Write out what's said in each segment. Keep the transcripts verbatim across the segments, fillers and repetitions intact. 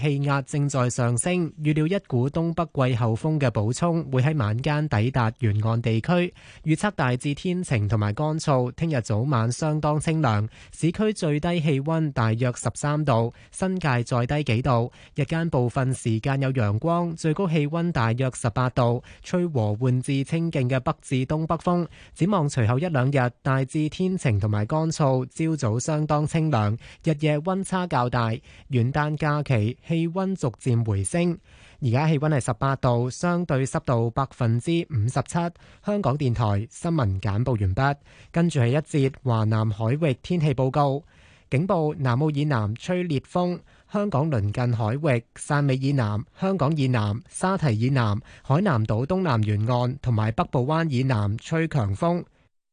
氣壓正在上升，預料一股東北季候風嘅補充會喺晚間抵達沿岸地區。預測大致天晴同埋乾燥，聽日早晚相當清涼，市區最低氣溫大約十三度，新界再低幾度。日間部分時間有陽光，最高氣溫大約十八度，吹和緩至清勁嘅北至東北風。展望隨後一兩日，大致天晴同埋乾燥，朝早相當清涼，日夜溫差較大。元旦假期氣溫逐漸回升，而家氣溫係十八度，相對濕度百分之五十七。香港電台新聞簡報完畢，跟住係一節華南海域天氣報告。警報：南澳以南吹烈風，香港鄰近海域、汕尾以南、香港以南、沙堤以南、海南島東南沿岸同埋北部灣以南吹強風。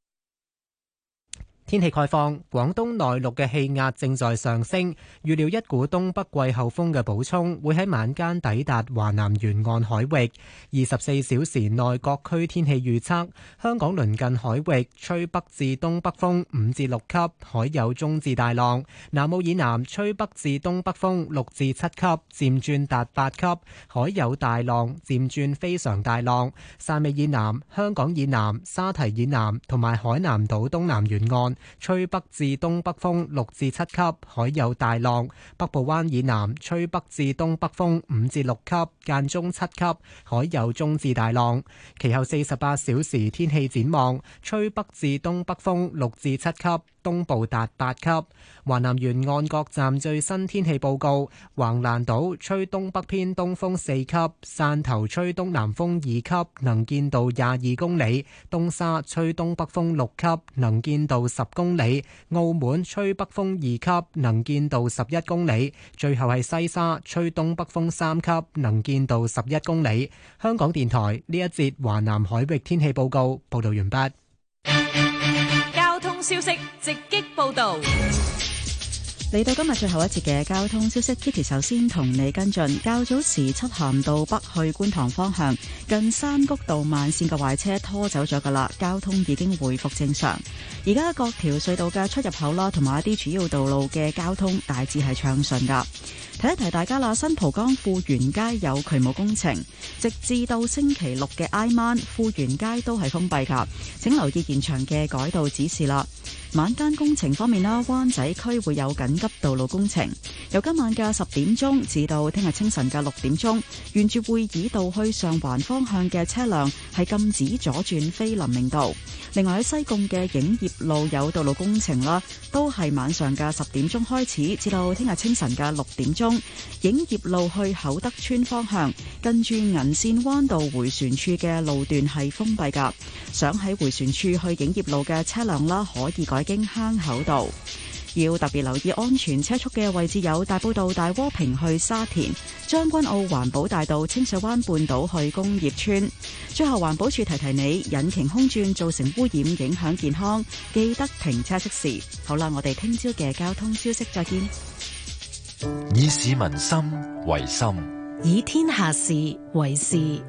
天氣概況：廣東內陸嘅氣壓正在上升，預料一股東北季候風嘅補充會喺晚間抵達華南沿岸海域。二十四小時內各區天氣預測：香港鄰近海域吹北至東北風五至六級，海有中至大浪；南澳以南吹北至東北風六至七級，漸轉達八級，海有大浪，漸轉非常大浪。汕尾以南、香港以南、沙堤以南同埋海南島東南沿岸吹北至東北風六至七級，海有大浪；北部灣以南吹北至東北風五至六級，間中七級，海有中至大浪。其後四十八小時天氣展望，吹北至東北風六至七級，東部達八級。華南沿岸各站最新天氣報告：橫瀾島吹東北偏東風四級，汕頭吹東南風二級，能見度廿二公里；東沙吹東北風六級，能見度十公里；澳門吹北風二級，能見度十一公里；最後係西沙吹東北風三級，能見度十一公里。香港電台呢一節華南海域天氣報告報道完畢。 交通消息直擊報道。 嚟到今日最後一節嘅交通消息 ，Kitty 首先同你跟進。較早時漆咸道北去觀塘方向，近山谷道慢線嘅壞車拖走咗噶啦，交通已經回復正常。而家各條隧道嘅出入口啦，同埋一啲主要道路嘅交通大致係暢順噶。提一提大家啦，新蒲崗富源街有渠務工程，直至到星期六嘅挨晚，富源街都係封閉噶，請留意現場嘅改道指示啦。晚間工程方面啦，灣仔區會有緊急道路工程，由今晚嘅十點鐘至到聽日清晨嘅六點鐘，沿住會議道去上環方向嘅車輛係禁止左轉非林明道。另外喺西貢嘅影業路有道路工程啦，都係晚上嘅十點鐘開始，至到聽日清晨嘅六點鐘，影業路去厚德村方向，近住銀線灣道回旋處嘅路段係封閉噶。想喺回旋處去影業路嘅車輛啦，可以改經坑口道。要特別留意安全車速嘅位置有大埔道大窩坪去沙田、將軍澳環保大道清水灣半島去工業村。最後環保署提提你，引擎空轉造成污染影響健康，記得停車熄匙。好啦，我哋聽朝嘅交通消息再見。 以市民心為心， 以天下事為事。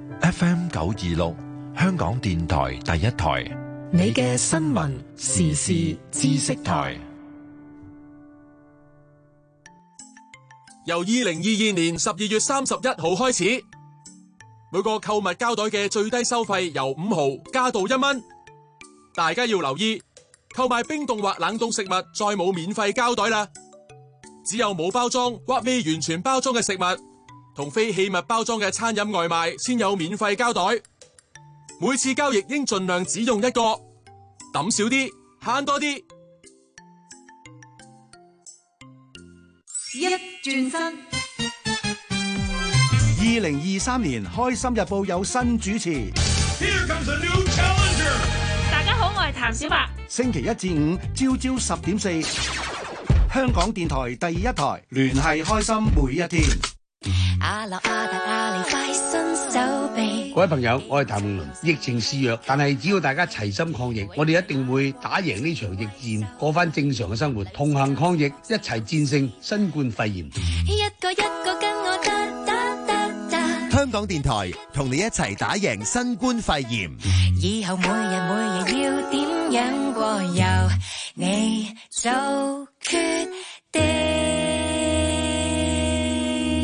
F M 九二六香港電台第一台， 你嘅新聞時事知識台。 由二零二二年十二月三十一號開始，每個購物膠袋嘅最低收費由五毫加到一蚊。大家要留意，購買冰凍或冷凍食物再冇免費膠袋啦，只有冇包裝或未完全包裝嘅食物同非器物包裝嘅餐飲外賣先有免費膠袋。每次交易應盡量只用一個，抌少啲，慳多啲。 一轉身， 二零二三年開心日報有新主持。 Here comes a new challenger. 大家好，我係譚小白。 星期一至五朝朝十點四，香港電台第一台，聯繫開心每一天。 阿樂阿達阿里快伸手臂。 各位朋友，我係譚詠麟。疫情肆虐，但係只要大家齊心抗疫，我哋一定會打贏呢場疫戰，過翻正常嘅生活，同行抗疫，一齊戰勝新冠肺炎。 一個一個跟我得得得得。 香港電台同你一齊打贏新冠肺炎。 以後每日每日要點樣過，由你。做決定。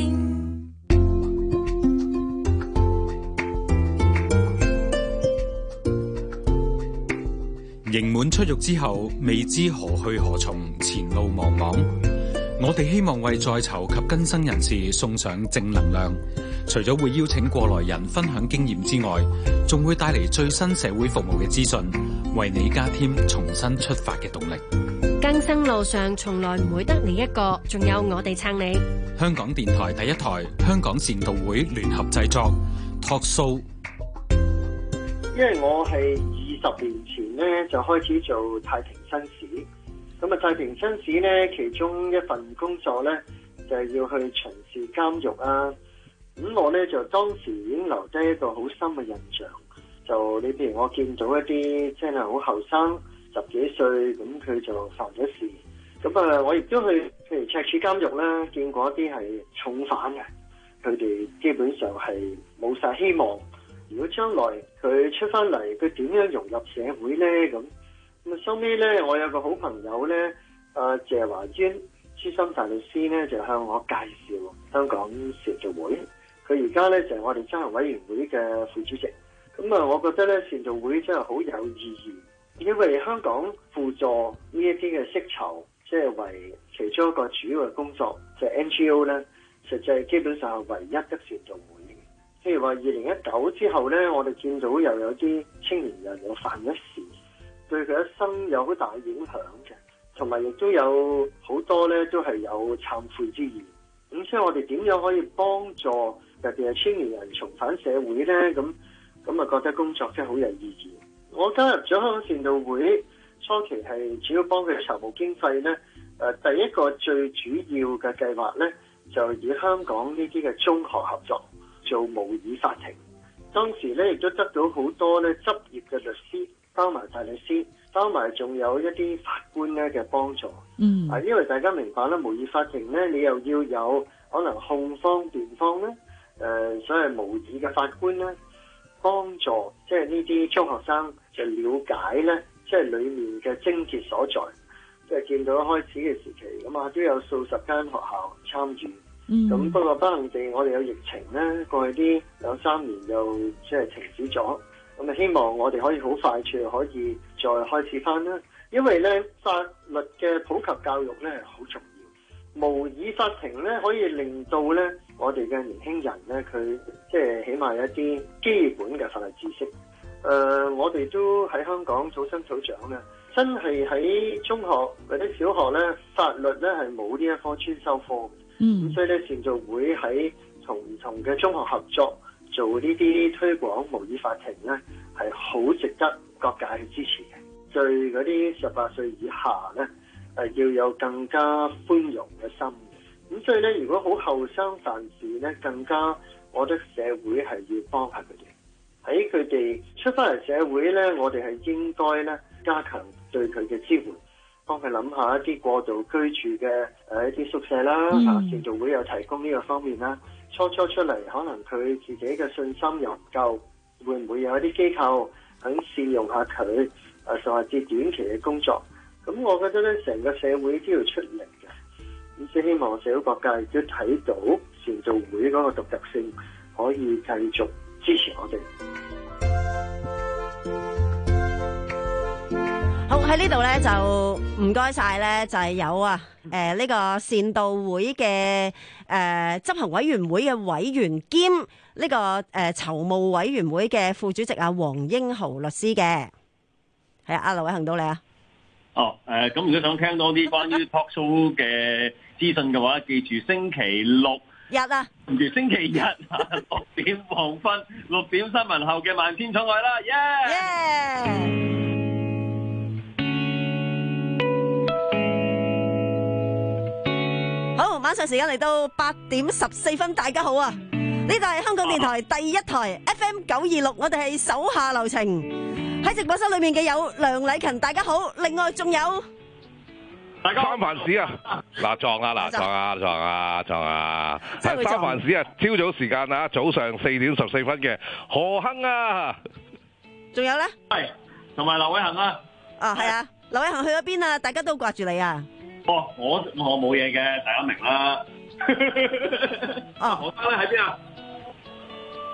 刑滿出獄之後，未知何去何從，前路茫茫。我哋希望為在囚及更生人士送上正能量，除咗會邀請過來人分享經驗之外，仲會帶嚟最新社會服務嘅資訊，為你加添重新出發嘅動力。 更生路上從來唔會得你一個，仲有我哋撐你。 香港電台第一台，香港善導會聯合製作 Talk Show。 因為我係二十年前咧就開始做太平紳士，咁啊太平紳士咧其中一份工作咧就係要去巡視監獄啊，咁我咧就當時已經留低一個好深嘅印象，就你譬如我見到一啲真係好後生十幾歲，咁佢就犯咗事，咁啊我亦都去譬如赤柱監獄啦，見過一啲係重犯嘅，佢哋基本上係冇晒希望。如果將來佢出翻嚟，佢點樣融入社會呢？咁咁啊，收尾咧，我有個好朋友咧，阿謝華淵資深大律師咧，就向我介紹香港善導會。佢而家咧就係我哋執行委員會嘅副主席。咁啊，我覺得咧善導會真係好有意義，因為香港輔助呢一啲嘅釋囚，即係為其中一個主要嘅工作，就係 N G O 咧，實際基本上係唯一嘅善導會。譬如話二零一九之後咧，我哋見到又有啲青年人又犯咗事，對佢一生有好大影響嘅，同埋亦都有好多咧都係有懺悔之意。咁所以我哋點樣可以幫助特別係青年人重返社會咧？咁咁啊覺得工作真係好有意義。我加入咗香港善導會初期係主要幫佢籌募經費咧。誒，第一個最主要嘅計劃咧，就以香港呢啲嘅中學合作，做模擬法庭，當時咧亦都得到好多咧執業嘅律師，包埋大律師，包埋仲有一啲法官咧嘅幫助。嗯，啊，因為大家明白啦，模擬法庭咧，你又要有可能控方、辯方咧，誒、呃，所謂模擬嘅法官咧，幫助即係呢啲中學生就了解咧，即係裡面嘅症結所在。即係見到開始嘅時期，咁啊都有數十間學校參與。咁、嗯、不過不幸地，我哋有疫情咧，過去啲兩三年又即係停止咗。咁啊，希望我哋可以好快脆可以再開始翻啦。因為咧法律嘅普及教育咧係好重要，模擬法庭咧可以令到咧我哋嘅年輕人咧佢即係起碼有一啲基本嘅法律知識。誒、呃，我哋都喺香港土生土長咧，真係喺中學或者小學咧法律咧係冇呢一科專修科。嗯，咁所以咧善導會喺同唔同嘅中學合作做呢啲推廣模擬法庭咧，係好值得各界去支持嘅。對嗰啲十八歲以下咧，係要有更加寬容嘅心。咁所以咧，如果好後生犯事咧，更加我覺得社會係要幫下佢哋。喺佢哋出翻嚟社會咧，我哋係應該咧加強對佢嘅支援。幫佢諗下一啲過渡居住嘅誒一啲宿舍啦，嚇善導會有提供呢個方面啦。初初出嚟可能佢自己嘅信心又唔夠，會唔會有一啲機構肯試用下佢誒，甚至短期嘅工作？咁我覺得咧，成個社會都要出力嘅。咁即係希望社會各界都睇到善導會嗰個獨特性，可以繼續支持我哋。 好，喺呢度咧就唔該晒咧，就係、是、有啊誒呢、呃這個善導會嘅誒、呃、執行委員會嘅委員兼呢、這個誒籌募委員會嘅副主席啊黃英豪律師嘅。係啊，阿劉偉恒到你啊。 哦，誒、呃，咁如果想聽多啲關於 talk show 嘅資訊嘅話，記住星期六日啊， 唔住星期日六點黃昏，六點新聞後嘅萬千寵愛啦，耶、yeah! yeah!！好，晚上時間嚟到八點十四分，大家好啊！呢度係香港電台第一台 F M 九二六，我哋係手下留情。喺直播室裏面嘅有梁禮勤，大家好。另外仲有大家三藩市啊，嗱撞啊，嗱撞啊，撞啊，撞啊！係三藩市啊，朝早時間啊，早上四點十四分嘅何亨啊， 仲有咧， 係同埋劉偉恒啊， 啊係啊，劉偉恒去咗邊啊？大家都掛住你啊！ 哦，我我冇嘢嘅，大家明啦。 哦， 何生咧喺邊啊？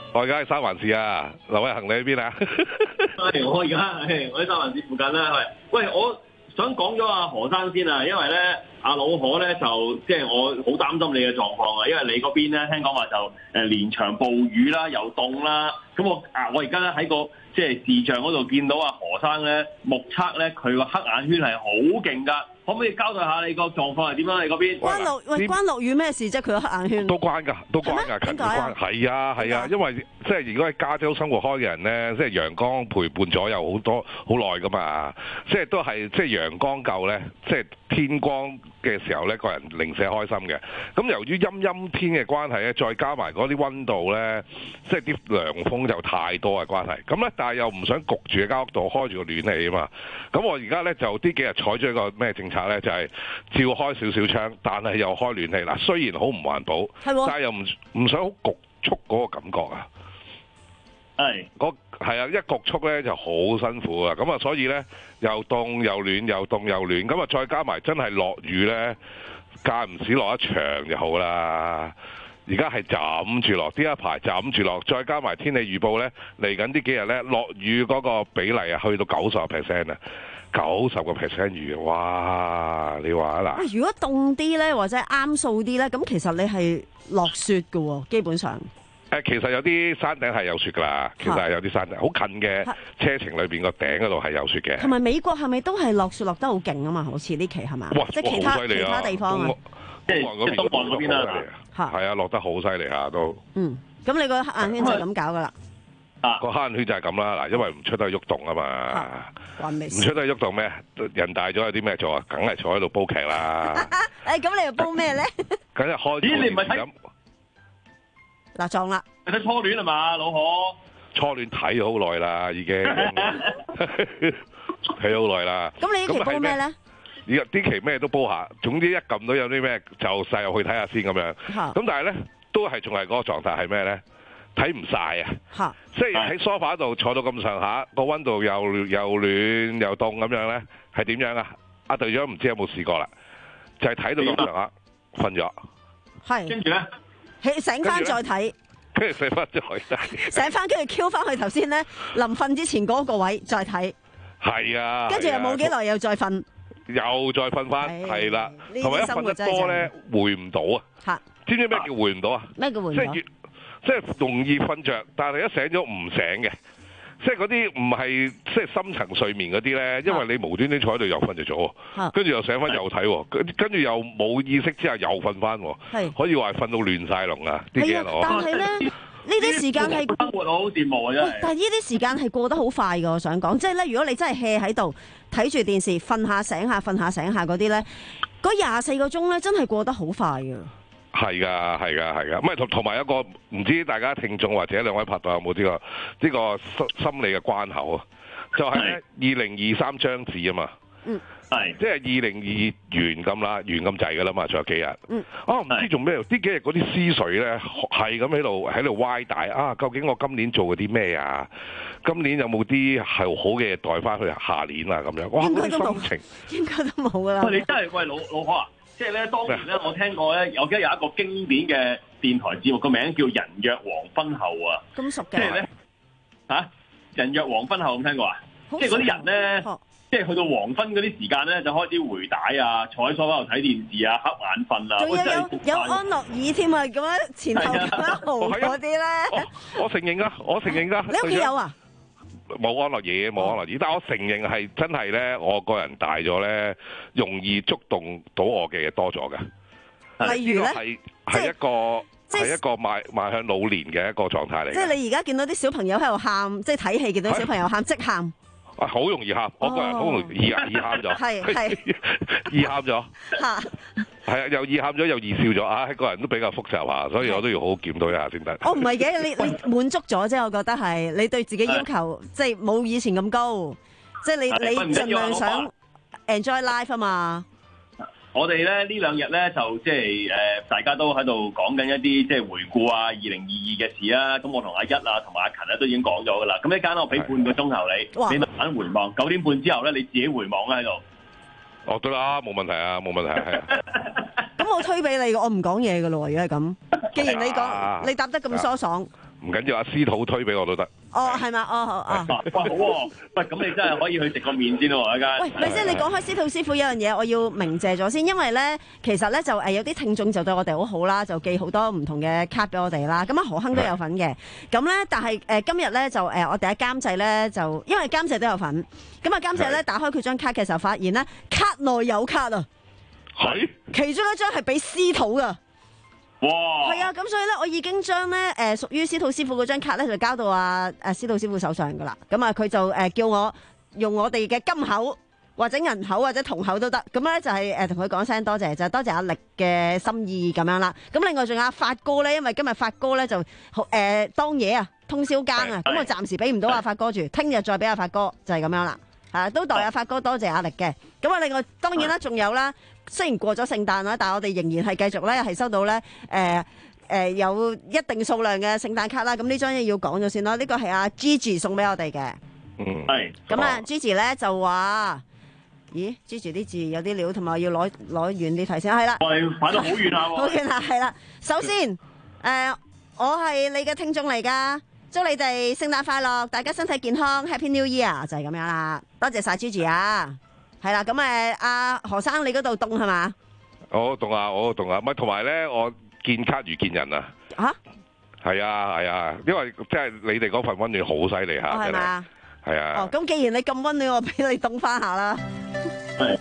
我而家喺三藩市啊，劉偉恒你喺邊啊？ 係我而家我喺三藩市附近啦。喂，我想講咗阿何生先啊，因為咧阿老何咧就即係我好擔心你嘅狀況啊，因為你嗰邊咧聽講話就誒連場暴雨啦，又凍啦。咁我啊我而家咧喺個即係視像嗰度見到阿何生咧目測咧佢個黑眼圈係好勁㗎。可唔可以交代下你個狀況係點樣？你嗰邊關落喂關落雨咩事啫？佢個黑眼圈都關㗎，都關㗎，近關係啊係啊，因為即係如果喺加州生活開嘅人咧，即係陽光陪伴咗又好多好耐㗎嘛，即係都係即係陽光夠咧，即係天光嘅時候咧，個人零舍開心嘅。咁由於陰陰天嘅關係咧，再加埋嗰啲溫度咧，即係啲涼風就太多嘅關係。咁咧，但係又唔想焗住喺間屋度開住個暖氣啊嘛。咁我而家咧就呢幾日採咗一個咩政策咧，就係照開少少窗，但係又開暖氣。嗱，雖然好唔環保，但係又唔唔想好焗促嗰個感覺啊。係，嗰係啊，一焗促咧就好辛苦啊。咁啊，所以咧又凍又暖，又凍又暖。咁啊，再加埋真係落雨咧，間唔時落一場就好啦。而家係枕住落，呢一排枕住落，再加埋天氣預報咧，嚟緊呢幾日咧落雨嗰個比例啊，去到九十個 percent 啊，九十個 percent 雨，哇！你話嗱， 喂，如果凍啲咧，或者啱數啲咧，咁其實你係落雪㗎喎，基本上。 誒，其實有啲山頂係有雪㗎啦，其實係有啲山頂好近嘅車程裏邊個頂嗰度係有雪嘅。 同埋美國係咪都係落雪落得好勁啊嘛？好似呢期係嘛？ 哇！ 即係其他好犀利啊， 其他地方啊， 即係東岸嗰邊東岸嗰邊啦，係啊，落得好犀利啊都。 嗯，咁你個黑眼圈就係咁搞㗎啦。 啊，個黑眼圈就係咁啦，嗱，因為唔出得去喐動啊嘛，唔出得去喐動咩？人大咗有啲咩做啊？梗係坐喺度煲劇啦。 誒，咁你又煲咩咧？ 梗係開。 咦？你唔係睇？ 嗱，撞啦！ 你睇初戀係嘛，老何？ 初戀睇好耐啦，已經睇好耐啦。 咁你呢期煲咩咧？ 而家啲期咩都煲下，總之一撳到有啲咩就曬入去睇下先咁樣。咁但係咧，都係仲係嗰個狀態係咩咧？睇唔晒啊！即係喺梳化度坐到咁上下，個溫度又又暖又凍咁樣咧，係點樣啊？阿隊長唔知有冇試過啦？就係睇到咁上下，瞓咗。 係。跟住咧？起醒翻再睇， 跟住醒翻再睇， 醒翻跟住 Q 翻去頭先咧，臨瞓之前嗰個位再睇， 係啊， 跟住又冇幾耐又再瞓， 又再瞓翻，係啦，同埋一瞓得多咧回唔到啊，嚇，知唔知咩叫回唔到啊？ 咩叫回唔到？ 即係即係容易瞓着，但係一醒咗唔醒嘅。即係嗰啲唔係即係深層睡眠嗰啲咧，因為你無端端坐喺度又瞓着咗，跟住又醒翻又睇，跟跟住又冇意識之下又瞓翻，可以話瞓到亂晒龍啊！啲嘢攞。 但係咧，呢啲時間係生活好羨慕啊！真係。 但係呢啲時間係過得好快㗎，我想講，即係咧，如果你真係 hea 喺度睇住電視，瞓下醒下，瞓下醒下嗰啲咧，嗰廿四個鐘咧真係過得好快㗎。 係噶，係噶，係噶，咁啊同同埋一個唔知大家聽眾或者兩位拍檔有冇呢個呢個心心理嘅關口啊？就係咧二零二三張紙啊嘛， 嗯， 係即係二零二完咁啦，完咁滯噶啦嘛，仲有幾日？ 嗯， 啊唔知做咩？呢幾日嗰啲思緒咧係咁喺度喺度歪大啊！究竟我今年做過啲咩啊？今年有冇啲係好嘅嘢帶翻去下年啊？咁樣哇，嗰啲心情應該都冇噶啦。 喂，你真係喂老老何啊！即係咧，當年咧，我聽過咧，我記得有一個經典嘅電台節目，個名叫《人約黃昏後》啊。 咁熟嘅。 即係咧，嚇《人約黃昏後》有冇聽過啊？即係嗰啲人咧，即係去到黃昏嗰啲時間咧，就開始回帶啊，坐喺梳化度睇電視啊，瞌眼瞓啊。 仲有有有安樂椅添啊，咁樣前後咁樣豪嗰啲咧。 我承認啊，我承認啊。 你屋企有啊？ 冇安樂椅，冇安樂椅，但係我承認係真係咧，我個人大咗咧，容易觸動到我嘅嘢多咗嘅。 例如咧， 係係一個係一個邁邁向老年嘅一個狀態嚟。 即係你而家見到啲小朋友喺度喊，即係睇戲見到小朋友喊即喊。 啊，好容易喊，我個人好容易易易喊咗， 係係易喊咗。係啊，又易喊咗，又易笑咗啊！個人都比較複雜下，所以我都要好好檢討一下先得。 哦，唔係嘅，你你滿足咗啫，我覺得係你對自己要求即係冇以前咁高，即係你你盡量想 enjoy life 啊嘛。 我哋咧呢兩日咧就即係誒，大家都喺度講緊一啲即係回顧啊，二零二二嘅事啊。咁我同阿一啊，同埋阿勤咧都已經講咗噶啦。咁一間我俾半個鐘頭你，你慢慢回望。九點半之後咧，你自己回望啦喺度。 哦，對啦，冇問題啊，冇問題係啊。 咁我推俾你，我唔講嘢噶咯。如果係咁，既然你講，你答得咁疏爽， 唔緊要，阿司徒推俾我都得。 哦，係嘛？哦哦哦。 哇，好喎！喂，咁你真係可以去食個麵先喎，一間。 喂，咪先，你講開司徒師傅有樣嘢，我要鳴謝咗先，因為咧，其實咧就誒有啲聽眾就對我哋好好啦，就寄好多唔同嘅卡俾我哋啦。咁啊，何亨都有份嘅。咁咧，但係誒今日咧就誒我哋喺監製咧就，因為監製都有份。咁啊，監製咧打開佢張卡嘅時候，發現咧卡內有卡啊。 係。 其中一張係俾司徒噶。 哇！ 係啊，咁所以咧，我已經將咧誒屬於司徒師傅嗰張卡咧，就交到阿誒司徒師傅手上噶啦。咁啊，佢就誒、呃、叫我用我哋嘅金口或者銀口或者銅口都得。咁咧就係誒同佢講聲多謝，就係、多謝阿力嘅心意咁樣啦。咁另外仲有阿發哥咧，因為今日發哥咧就誒、呃、當夜啊通宵更啊，咁我暫時俾唔到阿發哥住，聽日再俾阿發哥就係、是、咁樣啦。啊，都代阿發哥多謝阿力嘅。咁啊，另外當然啦，仲有啦。雖然過咗聖誕啦，但係我哋仍然係繼續咧，係收到咧誒誒有一定數量嘅聖誕卡啦。咁呢張嘢要講咗先啦。呢個係阿 Gigi 送俾我哋嘅。 嗯， 係。 咁啊，Gigi 咧就話：咦 ，Gigi 啲字有啲料，同埋要攞攞遠啲睇先。係啦。 喂，擺到好遠啊！ 好遠啊，係啦。首先，誒，我係你嘅聽眾嚟㗎，祝你哋聖誕快樂，大家身體健康 ，Happy New Year 就係咁樣啦。多謝晒 Gigi 啊！係啦，咁誒，阿何生你嗰度凍係嘛？ 我凍啊，我凍啊，咪同埋咧，我見卡如見人啊！ 嚇？ 係啊係啊，因為即係你哋嗰份溫暖好犀利嚇， 係嘛？ 係啊。 哦，咁既然你咁溫暖，我俾你凍翻下啦。 係。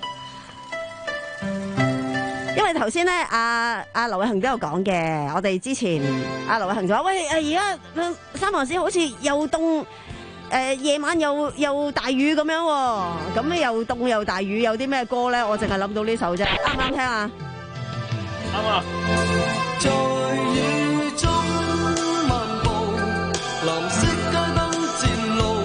因為頭先咧，阿阿劉偉恒都有講嘅，我哋之前阿劉偉恒就話：喂，誒而家三藩市好似又凍。誒夜、呃、晚又又大雨咁樣喎、哦，咁咧又凍又大雨，有啲咩歌咧？我淨係諗到呢首啫，啱唔啱聽啊？ 啱啊！ 在雨中漫步，藍色街燈漸露，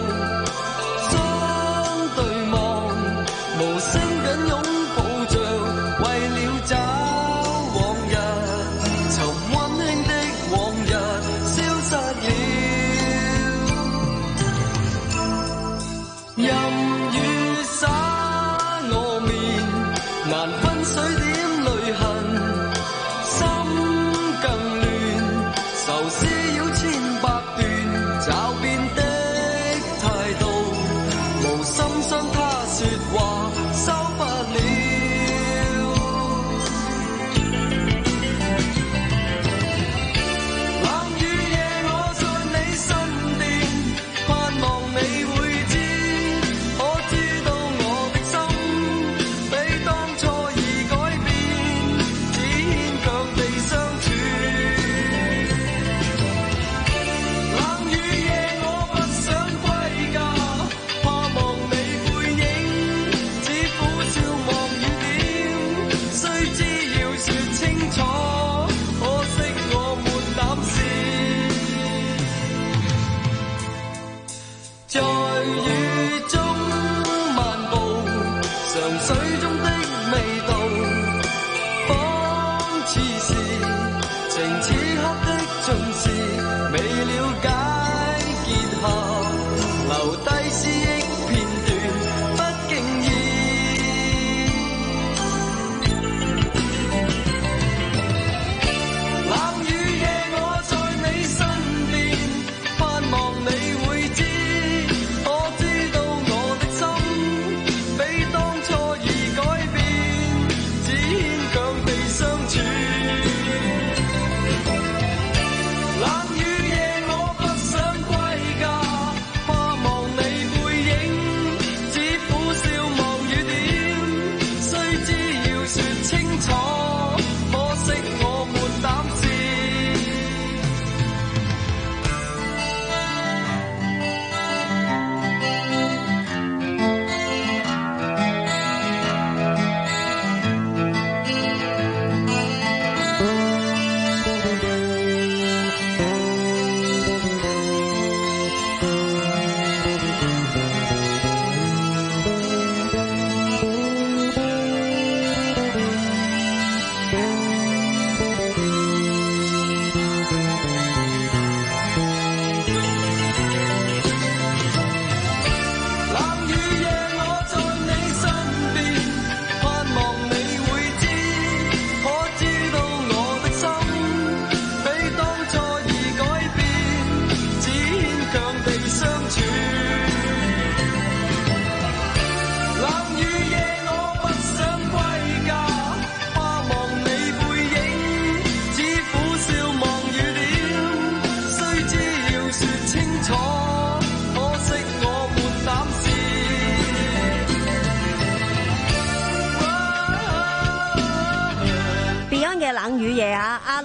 相對望，無聲緊擁抱着，為了找往日，尋溫馨的往日消失了。任雨灑我面，難分水點淚痕，心更亂，愁思繞千百段，找遍的態度，無心傷他說話，收不了。冷雨夜我在你身邊，盼望你會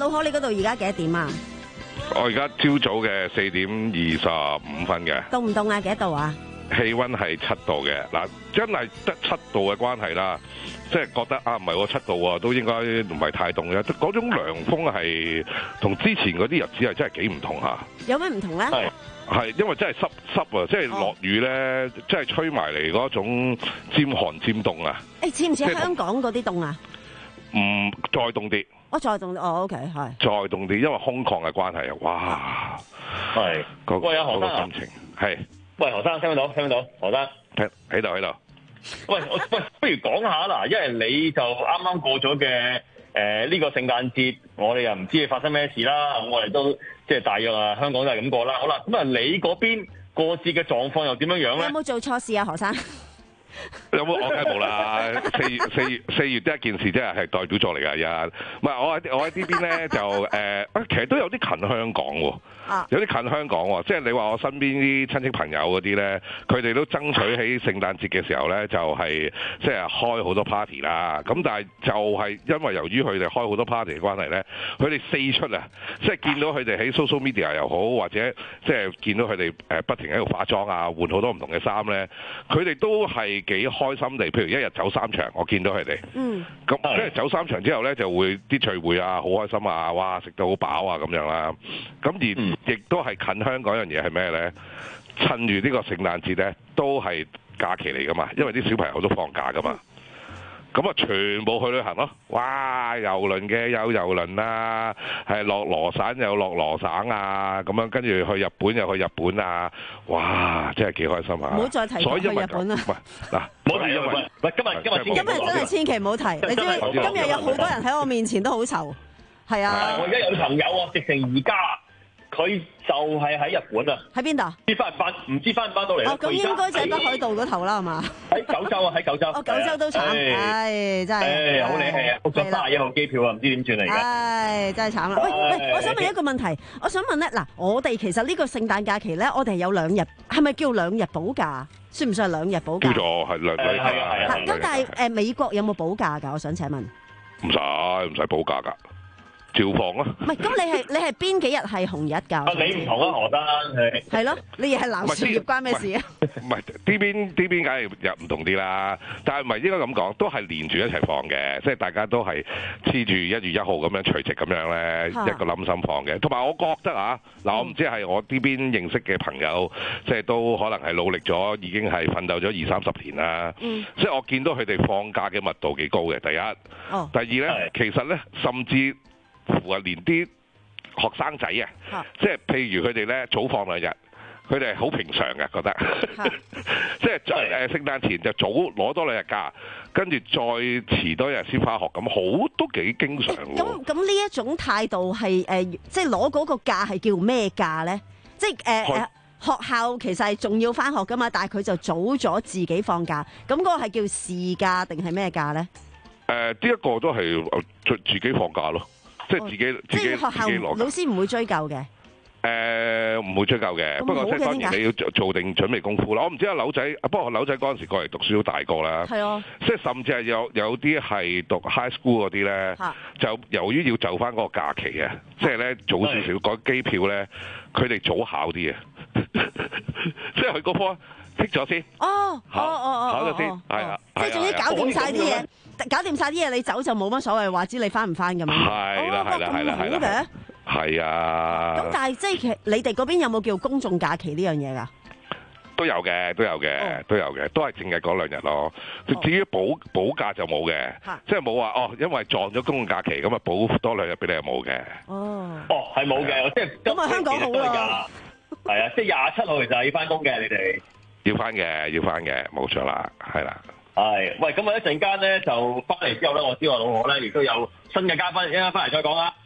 老可你嗰度而家幾多點啊？ 我而家朝早嘅四點二十五分嘅。 凍唔凍啊？幾多度啊？ 氣温係七度嘅，嗱，真係得七度嘅關係啦，即係覺得啊，唔係喎，七度喎，都應該唔係太凍嘅。嗰種涼風係同之前嗰啲日子係真係幾唔同嚇。 有咩唔同咧？係係因為真係濕濕啊，即係落雨咧，哦、真係吹埋嚟嗰種尖寒尖凍啊！ 誒似唔似香港嗰啲凍啊？ 唔再凍啲。 我再凍啲，哦 OK 係。 再凍啲，因為空曠嘅關係啊！哇， 係。 嗰喂，有何生啊？ 心情係。 喂，何生聽唔到？聽唔到？何生喺喺度喺度。 喂，我喂，不如講下啦，因為你就啱啱過咗嘅誒呢個聖誕節，我哋又唔知你發生咩事啦。咁我哋都即係大約啊，香港都係咁過啦。好啦，咁啊，你嗰邊過節嘅狀況又點樣樣咧？ 有冇做錯事啊，何生？ 有冇？我梗係冇啦。四月四月四月第一件事，即係係代表作嚟㗎。呀，唔係我喺我喺呢邊咧就誒啊、呃，其實都有啲近香港喎。有啲近香港喎，即係你話我身邊啲親戚朋友嗰啲咧，佢哋都爭取喺聖誕節嘅時候咧，就係即係開好多 party 啦。咁但係就係因為由於佢哋開好多 party 嘅關係咧，佢哋四出啊，即係見到佢哋喺 social media 又好，或者即係見到佢哋誒不停喺度化妝啊，換好多唔同嘅衫咧，佢哋都係幾開心地。譬如一日走三場，我見到佢哋，嗯，咁即係走三場之後咧，就會啲聚會啊，好開心啊，哇，食到好飽啊咁樣啦。咁而、嗯亦都係近香港一樣嘢係咩咧？趁住呢個聖誕節咧，都係假期嚟噶嘛，因為啲小朋友都放假噶嘛。咁啊，全部去旅行咯！哇，郵輪嘅有郵輪啦，係落羅省有落羅省啊，咁樣跟住去日本又去日本啊！哇，真係幾開心啊！ 唔好再提去日本啊！ 唔係嗱， 唔好提因為喂，今日今日今日真係千祈唔好提。你知今日有好多人喺我面前都好愁，係啊！ 我而家有朋友啊，直情而家。佢就係喺日本啊！ 喺邊度？ 唔知翻唔翻？唔知翻唔翻到嚟？ 哦，咁應該就喺北海道嗰頭啦，係嘛？ 喺九州啊，喺九州。 哦，九州都慘，唉，真係。 誒，好離氣啊！book 咗三十一號機票啊，唔知點算嚟㗎？ 唉，真係慘啦！喂喂，我想問一個問題，我想問咧，嗱，我哋其實呢個聖誕假期咧，我哋係有兩日，係咪叫兩日補假？算唔算係兩日補假？ 叫做係兩日。係啊係啊。 咁但係誒美國有冇補假㗎？我想請問。 唔使唔使補假㗎。照放啊！ 唔係，咁你係你係邊幾日係紅日㗎？ 啊，你唔同啊，何生係。係咯，你又係鬧樹葉關咩事啊？ 唔係呢邊呢邊梗係又唔同啲啦，但係唔係應該咁講，都係連住一齊放嘅，即係大家都係黐住一月一號咁樣除夕咁樣咧，一個冧心放嘅。同埋我覺得啊，嗱，我唔知係我呢邊認識嘅朋友，即係都可能係努力咗，已經係奮鬥咗二三十年啦。嗯。即係我見到佢哋放假嘅密度幾高嘅，第一。哦。第二咧，其實咧，甚至乎啊，連啲學生仔啊，即係譬如佢哋咧早放兩日，佢哋係好平常嘅覺得，即係誒聖誕前就早攞多兩日假，跟住再遲多一日先返學，咁好都幾經常喎。 咁咁呢一種態度係誒、呃，即係攞嗰個假係叫咩假咧？即係誒誒學校其實係仲要返學㗎嘛，但係佢就早咗自己放假，咁嗰個係叫事假定係咩假咧？ 誒，呢一個都係自自己放假咯。即係自己，哦、自己即係學校老師唔會追究嘅。誒、 呃，唔會追究嘅。不過即係當然你要做，做定準備功夫啦。我唔知阿柳仔，不過柳仔嗰陣時過嚟讀書都大個啦。係啊。即係甚至係有有啲係讀 high school 嗰啲咧，就由於要就翻嗰個假期啊，即係咧早少少改機票咧，佢哋早考啲啊。即係佢嗰科剔咗先。哦哦哦哦。考咗先，係啊。 即係總之搞掂晒啲嘢。搞掂晒啲嘢，你走就冇乜所謂，話知你翻唔翻咁樣。 係啦，係啦，係啦，係啦。係啊。咁但係即係其實你哋嗰邊有冇叫公眾假期呢樣嘢㗎？ 都有嘅，都有嘅，都有嘅，都係淨係嗰兩日咯。至於補補假就冇嘅，即係冇話哦，因為撞咗公共假期咁啊，補多兩日俾你係冇嘅。 哦。哦，係冇嘅，即係咁啊，香港好啦。 係啊，即係廿七號其實係要翻工嘅，你哋。 要翻嘅，要翻嘅，冇錯啦，係啦。 係，喂，咁我一陣間咧就翻嚟之後咧，我知我老何咧亦都有新嘅嘉賓，一陣間翻嚟再講啦。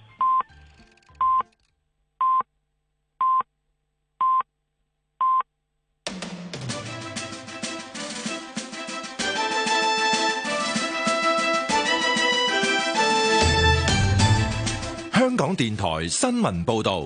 香港電台新聞報導。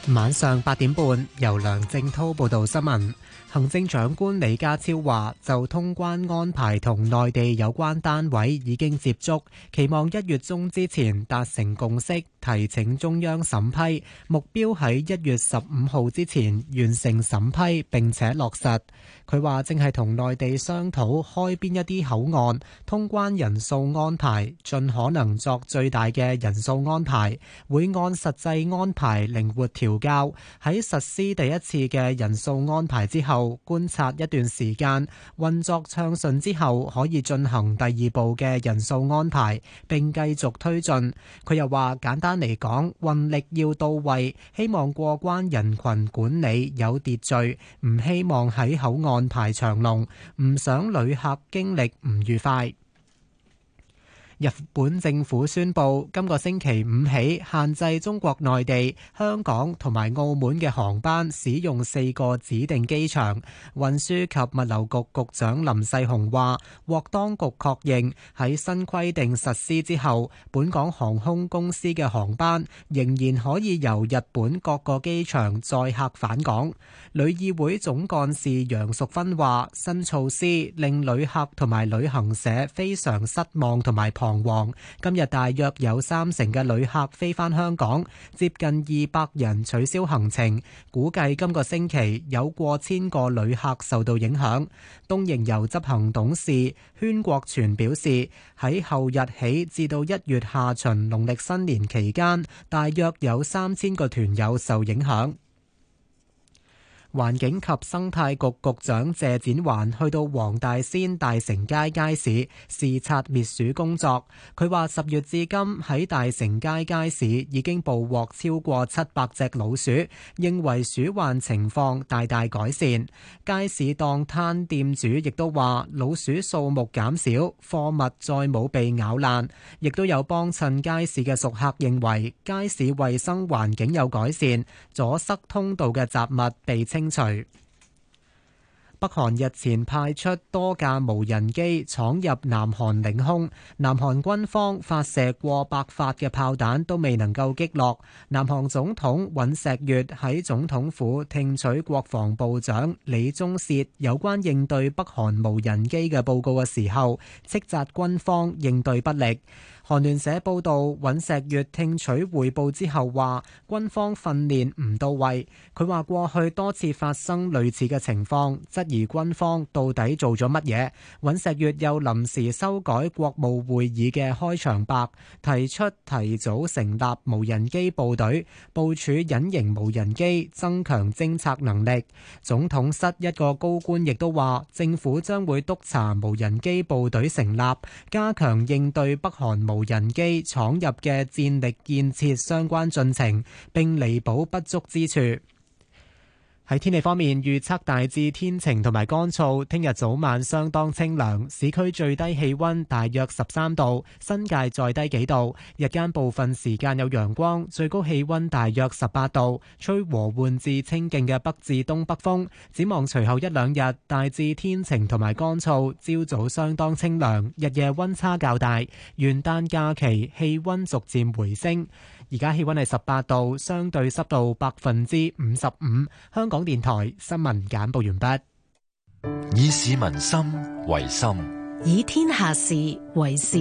晚上八點半，由梁正滔報道新聞。行政長官李家超話，就通關安排同內地有關單位已經接觸，期望一月中之前達成共識，提請中央審批，目標喺一月十五號之前完成審批並且落實。佢話正係同內地商討開邊一啲口岸，通關人數安排，盡可能作最大嘅人數安排，會按實際安排靈活調校。喺實施第一次嘅人數安排之後，觀察一段時間，運作暢順之後，可以進行第二步嘅人數安排，並繼續推進。佢又話簡單嚟講，運力要到位，希望過關人群管理有秩序，唔希望喺口岸排長龍，唔想旅客經歷唔愉快。日本政府宣布，今個星期五起限制中國內地、香港同埋澳門嘅航班使用四個指定機場。運輸及物流局局長林世雄話，獲當局確認喺新規定實施之後，本港航空公司嘅航班仍然可以由日本各個機場載客返港。旅議會總幹事楊淑芬話，新措施令旅客同埋旅行社非常失望同埋彷徨。今日大約有三成嘅旅客飛返香港，接近二百人取消行程，估計今個星期有過千個旅客受到影響。東瀛遊執行董事禤國全表示，喺後日起至到一月下旬農曆新年期間，大約有三千個團友受影響。環境及生態局局長謝展寰去到黃大仙大成街街市視察滅鼠工作。佢話十月至今喺大成街街市已經捕獲超過七百隻老鼠，認為鼠患情況大大改善。街市檔攤店主亦都話老鼠數目減少，貨物再冇被咬爛。亦都有幫襯街市嘅熟客認為街市衛生環境有改善，阻塞通道嘅雜物被清清除。北韓日前派出多架無人機闖入南韓領空，南韓軍方發射過百發嘅炮彈都未能夠擊落。南韓總統尹錫悅喺總統府聽取國防部長李鐘燮有關應對北韓無人機嘅報告嘅時候，斥責軍方應對不力。韓聯社報道，尹錫悅聽取匯報之後話，軍方訓練唔到位。佢話過去多次發生類似嘅情況，質疑軍方到底做咗乜嘢。尹錫悅又臨時修改國務會議嘅開場白，提出提早成立無人機部隊，部署隱形無人機，增強偵察能力。總統室一個高官亦都話，政府將會督查無人機部隊成立，加強應對北韓無人機闖入嘅戰力建設相關進程，並彌補不足之處。喺天氣方面，預測大致天晴同埋乾燥，聽日早晚相當清涼，市區最低氣溫大約十三度，新界再低幾度。日間部分時間有陽光，最高氣溫大約十八度，吹和緩至清勁嘅北至東北風。展望隨後一兩日，大致天晴同埋乾燥，朝早相當清涼，日夜溫差較大。元旦假期氣溫逐漸回升。而家氣溫係十八度，相對濕度百分之五十五。香港電台新聞簡報完畢。 以市民心為心， 以天下事為事。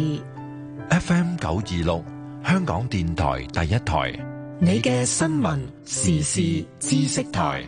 F M 九二六，香港電台第一台， 你嘅新聞時事知識台。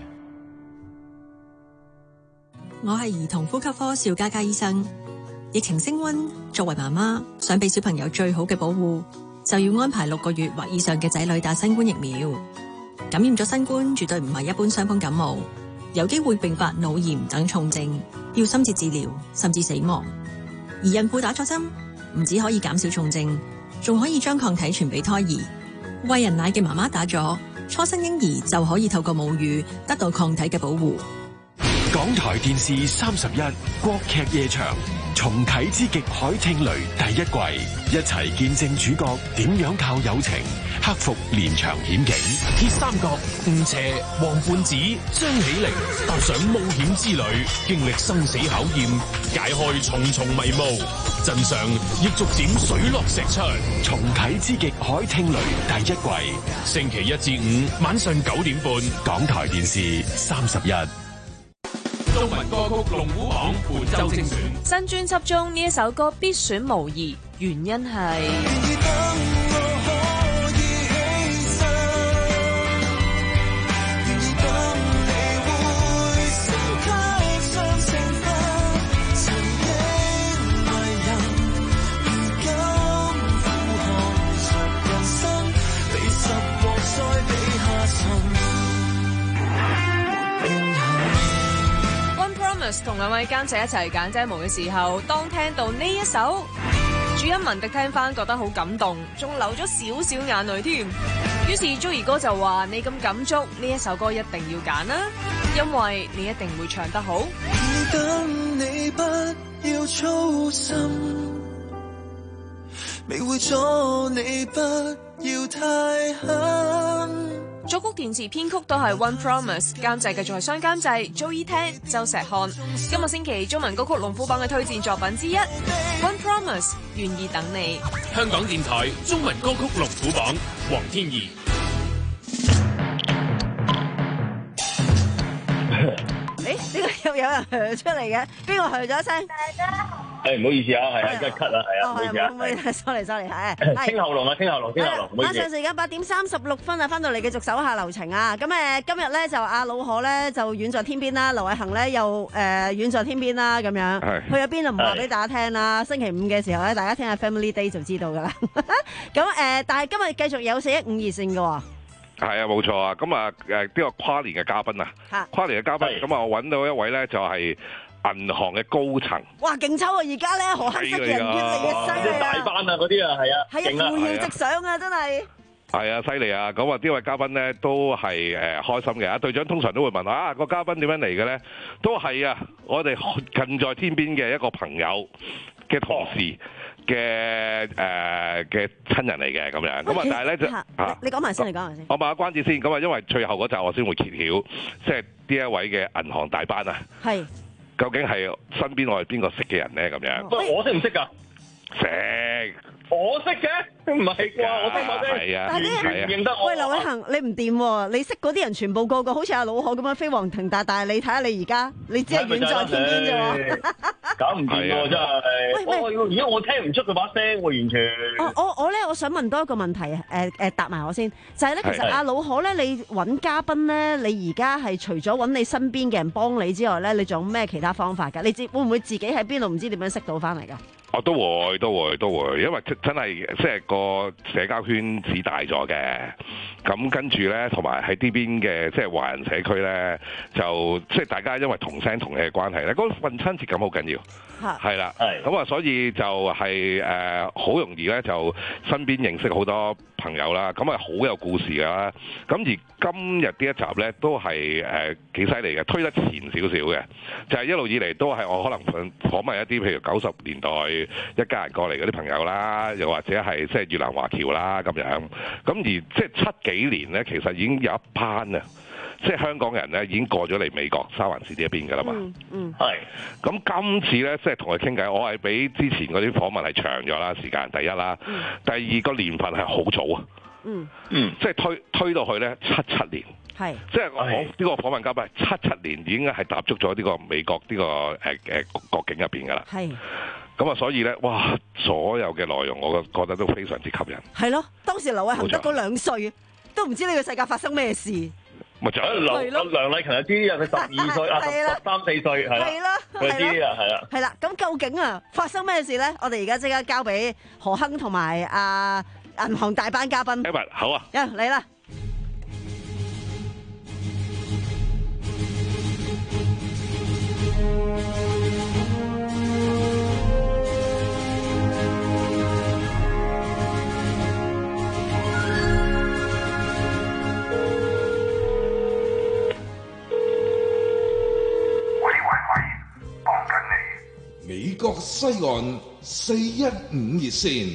我係兒童呼吸科邵嘉嘉醫生。疫情升溫，作為媽媽想俾小朋友最好嘅保護，就要安排六個月或以上嘅仔女打新冠疫苗。感染咗新冠絕對唔係一般傷風感冒，有機會併發腦炎等重症，要深切治療甚至死亡。而孕婦打咗針，唔止可以減少重症，仲可以將抗體傳俾胎兒。餵人奶嘅媽媽打咗，初生嬰兒就可以透過母乳得到抗體嘅保護。 港台電視三十一國劇夜場重啟之極海聽雷第一季，一齊見證主角點樣靠友情克服連場險境。 鐵三角吳邪、黃胖子、張起靈踏上冒險之旅，經歷生死考驗，解開重重迷霧，真相亦逐漸水落石出。 重啟之極海聽雷第一季， 星期一至五晚上九點半， 港台電視三十一。 中文歌曲龍虎榜本周精選， 新專輯中呢一首歌必選無疑，原因係同兩位監製一齊揀姐模嘅時候，當聽到呢一首主音文迪聽翻覺得好感動，仲流咗少少眼淚添。於是 Joey 哥就話：你咁感觸，呢一首歌一定要揀啦，因為你一定會唱得好。 等你不要操心，未會阻你不要太狠。 作曲填詞編曲都係 One Promise， 監製繼續係雙監製 Joey Tan、周石漢。今個星期中文歌曲龍虎榜嘅推薦作品之一 One Promise， 願意等你。 香港電台中文歌曲龍虎榜，黃天怡。 誒，呢個又有人咳出嚟嘅，邊個咳咗一聲？ 誒唔好意思啊，係啊，真係咳啊，係啊，唔好意思啊， 唔好意思，sorry sorry，係。 清喉嚨啊，清喉嚨，清喉嚨，唔好意思。 晚上時間八點三十六分啊，翻到嚟繼續手下留情啊。咁誒，今日咧就阿老可咧就遠在天邊啦，劉偉恒咧又誒遠在天邊啦，咁樣。係。去咗邊就唔話俾大家聽啦。星期五嘅時候咧，大家聽下 Family Day 就知道噶啦。咁誒，但係今日繼續有四一五二線嘅喎。 係啊，冇錯啊。咁啊誒呢個跨年嘅嘉賓啊，跨年嘅嘉賓，咁啊我揾到一位咧就係銀行嘅高層， 哇勁抽啊！而家咧何克識嘅人越嚟越犀利啊！ 大班啊嗰啲啊，係啊， 係啊，扶搖直上啊，真係。 係啊，犀利啊！咁啊，呢位嘉賓咧都係誒開心嘅。阿隊長通常都會問啊，個嘉賓點樣嚟嘅咧？都係啊，我哋近在天邊嘅一個朋友嘅同事嘅誒嘅親人嚟嘅咁樣。咁啊，但係咧就嚇， 你講埋先，你講埋先。 我賣下關子先。咁啊，因為最後嗰集我先會揭曉，即係呢一位嘅銀行大班啊。係。究竟係身邊我係邊個識嘅人咧？咁樣， 喂，我識唔識㗎？ 識， 我識嘅，唔係啩？我識我識， 係啊， 但係係啊。 認得我。喂，劉偉恒，你唔掂喎！你識嗰啲人全部個個好似阿老可咁樣飛黃騰達，但係你睇下你而家，你只係遠在天邊啫喎。 搞唔掂喎，真係。喂喂，而家我聽唔出佢把聲喎，完全。 我我我咧，我想問多一個問題，誒誒答埋我先，就係咧，其實阿老可咧，你揾嘉賓咧，你而家係除咗揾你身邊嘅人幫你之外咧，你仲有咩其他方法㗎？你知會唔會自己喺邊度唔知點樣識到翻嚟㗎？ 我都會，都會，都會，因為真係即係個社交圈子大咗嘅。咁跟住咧，同埋喺呢邊嘅即係華人社區咧，就即係大家因為同聲同氣嘅關係咧，嗰份親切感好緊要。係啦，咁啊，所以就係誒好容易咧，就身邊認識好多朋友啦。咁啊，好有故事㗎啦。咁而今日呢一集咧，都係誒幾犀利嘅，推得前少少嘅，就係一路以嚟都係我可能訪問一啲譬如九十年代一家人過嚟嗰啲朋友啦，又或者係即係越南華僑啦咁樣。咁而即係七幾年咧，其實已經有一班啊。即係香港人咧，已經過咗嚟美國三藩市呢一邊㗎啦嘛。嗯嗯。係。咁今次咧，即係同佢傾偈，我係比之前嗰啲訪問係長咗啦，時間第一啦。嗯。第二個年份係好早啊。嗯。嗯。即係推推到去咧七七年。係。即係我呢個訪問嘉賓七七年已經係踏足咗呢個美國呢個誒誒國境入邊㗎啦。係。咁啊，所以咧，哇！所有嘅內容我覺得都非常之吸引。係咯，當時劉偉恒得嗰兩歲，都唔知呢個世界發生咩事。咪就係梁梁麗勤就知啊，佢十二歲啊，十三四歲係啦，佢知啊，係啦。係啦，咁究竟啊發生咩事咧？我哋而家即刻交俾何亨同埋阿銀行大班嘉賓。Evan，好啊，呀嚟啦！ 西岸四一五熱線。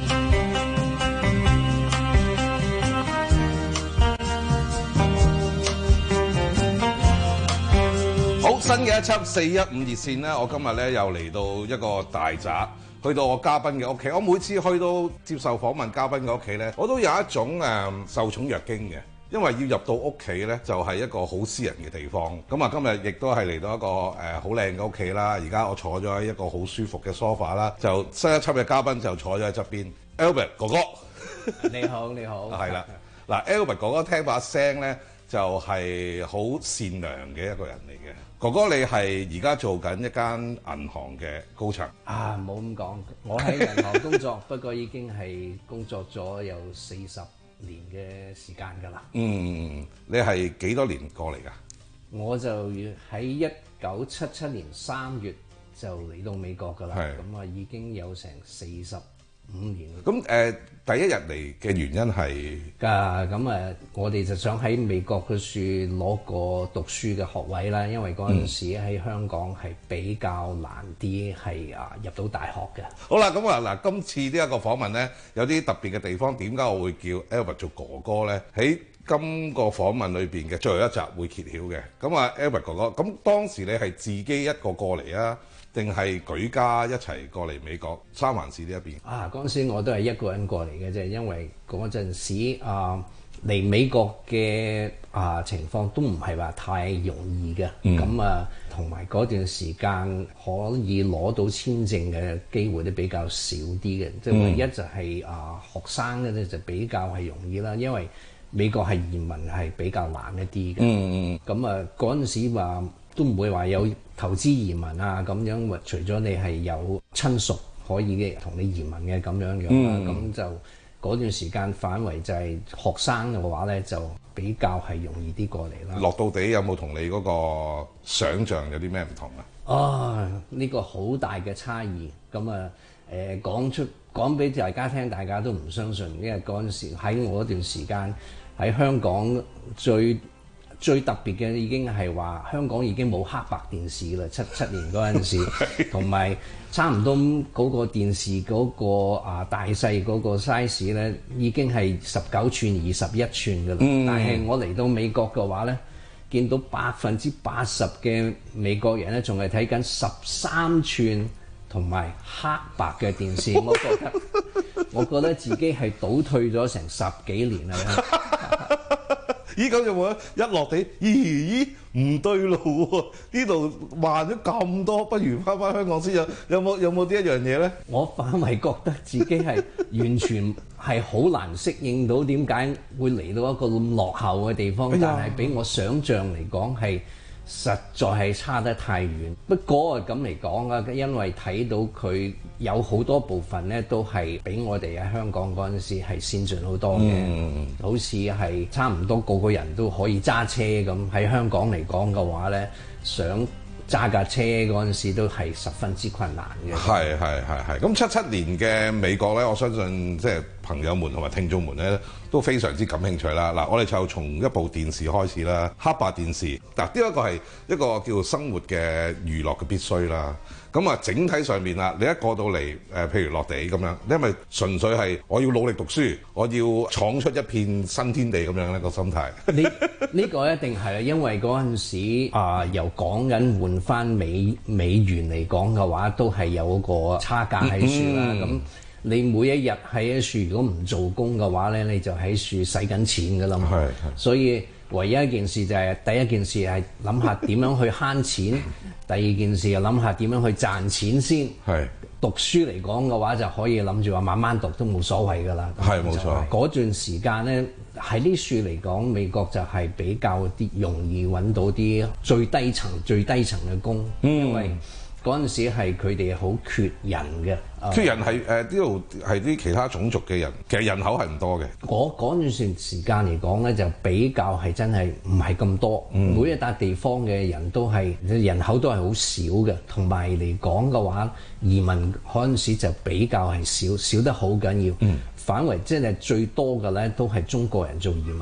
好，新嘅一輯四一五熱線咧，我今日咧又嚟到一個大宅，去到我嘉賓嘅屋企。我每次去到接受訪問嘉賓嘅屋企咧，我都有一種誒、嗯、受寵若驚嘅，因為要入到屋企咧就係、是、一個好私人嘅地方。咁啊，今日亦都係嚟到一個誒好靚嘅屋企啦。而家我坐咗喺一個好舒服嘅 sofa 啦，就新一輯嘅嘉賓就坐咗喺側邊 ，Albert 哥哥。 你好，你好。 係啦，嗱 Albert 哥哥聽把聲咧就係、是、好善良嘅一個人嚟嘅。哥哥，你係而家做緊一間銀行嘅高層啊？冇咁講，我喺銀行工作，不過已經係工作咗有四十年嘅時間㗎啦。 嗯，你係幾多年過嚟㗎？ 我就喺一九七七年三月就嚟到美國㗎啦。咁啊，已經有成四十五年。 咁誒、呃，第一日嚟嘅原因係㗎，咁誒，我哋就想喺美國嘅樹攞個讀書嘅學位啦，因為嗰陣時喺香港係比較難啲，係啊入到大學嘅。 好啦，咁啊嗱，今次呢一個訪問咧，有啲特別嘅地方，點解我會叫 Albert 做哥哥咧？喺今個訪問裏邊嘅最後一集會揭曉嘅。咁啊 Albert 哥哥，咁當時你係自己一個過嚟啊？定係舉家一齊過嚟美國三藩市呢一邊啊？嗰陣時我都係一個人過嚟嘅啫，因為嗰陣時啊嚟美國嘅啊情況都唔係話太容易嘅。咁、嗯、啊，同埋嗰段時間可以攞到簽證嘅機會都比較少啲嘅。即、嗯、係唯一就係、是、啊學生嘅咧就比較係容易啦，因為美國係移民係比較難一啲嘅。嗯嗯。咁啊嗰陣時話都唔會話有投資移民啊咁樣，或除咗你係有親屬可以嘅同你移民嘅咁樣樣啦，咁、嗯、就嗰段時間反為就係學生嘅話咧，就比較係容易啲過嚟啦。 落到底有冇同你嗰個想像有啲咩唔同啊？ 啊，呢、這個好大嘅差異。咁啊誒講出講俾大家聽，大家都唔相信，因為嗰陣時喺我嗰段時間喺香港最最特別嘅已經係話香港已經冇黑白電視啦，七七年嗰陣時，同埋差唔多嗰個電視嗰個啊大細嗰個 size 咧，已經係十九寸、二十一寸噶啦。嗯、但係我嚟到美國嘅話咧，見到百分之八十嘅美國人咧，仲係睇緊十三寸同埋黑白嘅電視。我覺得我覺得自己係倒退咗成十幾年啦。 咦咁有冇一落地？咦咦唔對路喎！呢度慢咗咁多，不如翻返香港先有。有冇有冇呢一樣嘢咧？ 我反為覺得自己係完全係好難適應到點解會嚟到一個咁落後嘅地方，哎、但係比我想像嚟講係實在係差得太遠。不過咁嚟講啊，因為睇到佢有好多部分咧，都係比我哋喺香港嗰陣時係先進好多嘅。嗯、好似係差唔多個個人都可以揸車咁。喺香港嚟講嘅話咧，想揸架車嗰陣時都係十分之困難嘅。係係係係。咁七七年嘅美國咧，我相信即係朋友們同埋聽眾們咧都非常之感興趣啦。嗱，我哋就從一部電視開始啦，黑白電視。嗱，呢一個係一個叫做生活嘅娛樂嘅必須啦。咁啊，整體上面啦，你一過到嚟誒，譬如落地咁樣，你係咪純粹係我要努力讀書，我要闖出一片新天地咁樣咧個心態？呢呢個一定係啦，因為嗰陣時啊、呃，由講緊換翻美美元嚟講嘅話，都係有個差價喺處啦。咁、嗯、你每一日喺樹，如果唔做工嘅話咧，你就喺樹使緊錢噶啦嘛。係係。所以唯一一件事就係、是、第一件事係諗下點樣去慳錢。第二件事又諗下點樣去賺錢先。係讀書嚟講嘅話，就可以諗住話慢慢讀都冇所謂㗎啦。係冇錯。嗰段時間咧，喺啲書嚟講，美國就係比較啲容易揾到啲最低層、最低層嘅工，嗯、因為嗰陣時係佢哋好缺人嘅。缺人係誒呢度係啲其他種族嘅人，其實人口係唔多嘅。嗰嗰段時時間嚟講咧，就比較係真係唔係咁多。嗯、每一笪地方嘅人都係人口都係好少嘅，同埋嚟講嘅話，移民嗰陣時就比較係少少得好緊要。嗯、反為即係最多嘅咧，都係中國人做移民。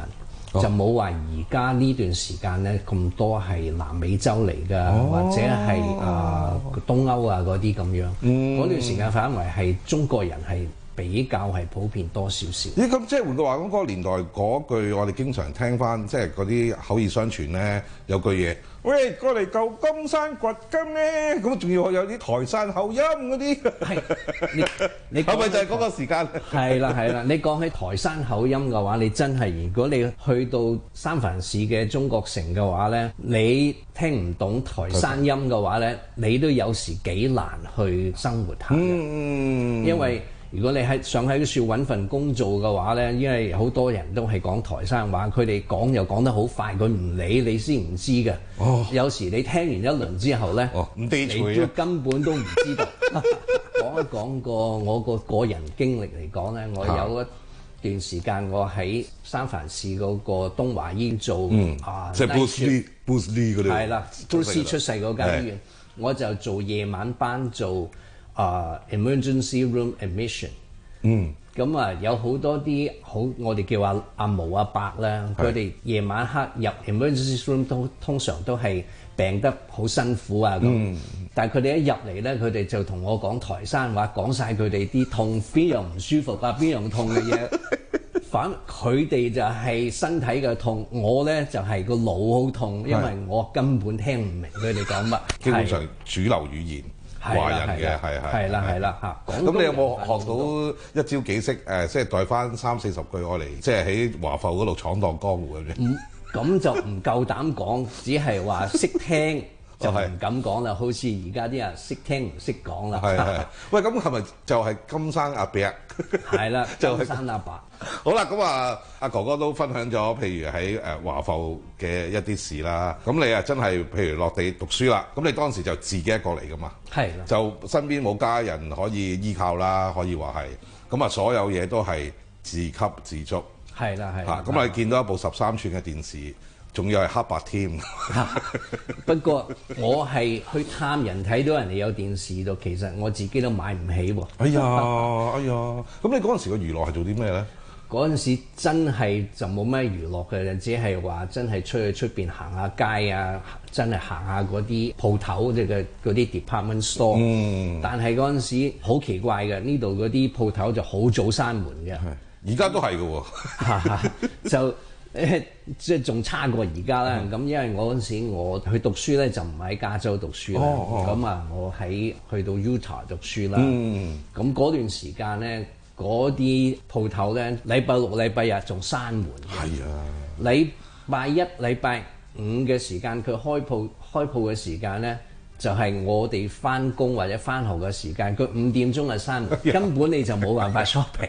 就冇話而家呢段時間咧咁多係南美洲嚟㗎， 哦、 或者係啊、呃、東歐啊嗰啲咁樣。嗰、嗯、段時間反為係中國人係比較係普遍多少少。 咦？咁即係換句話講，嗰、嗰個年代嗰句我哋經常聽翻，即係嗰啲口耳相傳咧，有句嘢，喂，過嚟舊金山掘金咧，咁仲要有啲台山口音嗰啲。係， 你你係咪就係嗰個時間？ 係啦係啦，你講起台山口音嘅話，你真係如果你去到三藩市嘅中國城嘅話咧，你聽唔懂台山音嘅話咧，你都有時幾難去生活下嘅，嗯、因為。如果你喺想喺處揾份工做嘅話咧，因為好多人都係講台山話，佢哋講又講得好快，佢唔理你先唔知嘅。哦，有時你聽完一輪之後咧，哦、你都根本都唔知道。講一講個我個個人經歷嚟講咧，我有一段時間我喺三藩市嗰個東華醫院做、嗯、啊， 即係 Bruce Lee，Bruce Lee 嗰啲。係啦 ，Bruce Lee 出世嗰間醫院，我就做夜晚班做。啊、uh, ，emergency room admission，嗯，咁啊有好多啲好，我哋叫阿阿毛阿伯咧，佢哋夜晚黑入 emergency room 都通常都係病得好辛苦啊咁，嗯、但係佢哋一入嚟咧，佢哋就同我講台山話，講晒佢哋啲痛邊樣唔舒服啊，邊樣痛嘅嘢，反佢哋就係身體嘅痛，我咧就係、是、個腦好痛，因為我根本聽唔明佢哋講乜， 基本上主流語言。華人嘅係係係啦係啦嚇，咁你有冇學到一招幾式誒？即係帶翻三四十句我嚟，即係喺華埠嗰度闖蕩江湖咁樣。 咁就唔夠膽講，只係話識聽就唔敢講啦。好似而家啲人識聽唔識講啦。係係。喂，咁係咪就係金生阿伯？係啦，金生阿伯。 好啦，咁啊，阿哥哥都分享咗，譬如喺誒華埠嘅一啲事啦。咁你啊真係譬如落地讀書啦，咁你當時就自己一個嚟噶嘛？係啦，就身邊冇家人可以依靠啦，可以話係。咁啊，所有嘢都係自給自足。係啦係。嚇，咁啊，見到一部十三寸嘅電視，仲要係黑白添。 不過我係去探人，睇到人哋有電視度，其實我自己都買唔起喎。 哎呀，哎呀，咁你嗰陣時個娛樂係做啲咩咧？ 嗰陣時真係就冇咩娛樂嘅，只係話真係出去出邊行下街啊，真係行下嗰啲鋪頭即係嗰啲 department store。嗯。但係嗰陣時好奇怪嘅，呢度嗰啲鋪頭就好早閂門嘅。 而家都係嘅喎。 就誒，即係仲差過而家啦。咁、嗯、因為我嗰陣時我去讀書咧，就唔喺加州讀書啦。咁啊、哦，我喺去到 Utah 讀書啦。嗯。咁嗰段時間咧。嗰啲鋪頭咧，禮拜六、禮拜日仲閂門嘅。係啊，禮拜一、禮拜五嘅時間，佢開鋪開鋪嘅時間咧，就係、是、我哋翻工或者翻學嘅時間。佢五點鐘就閂門，根本你就冇辦法 shopping。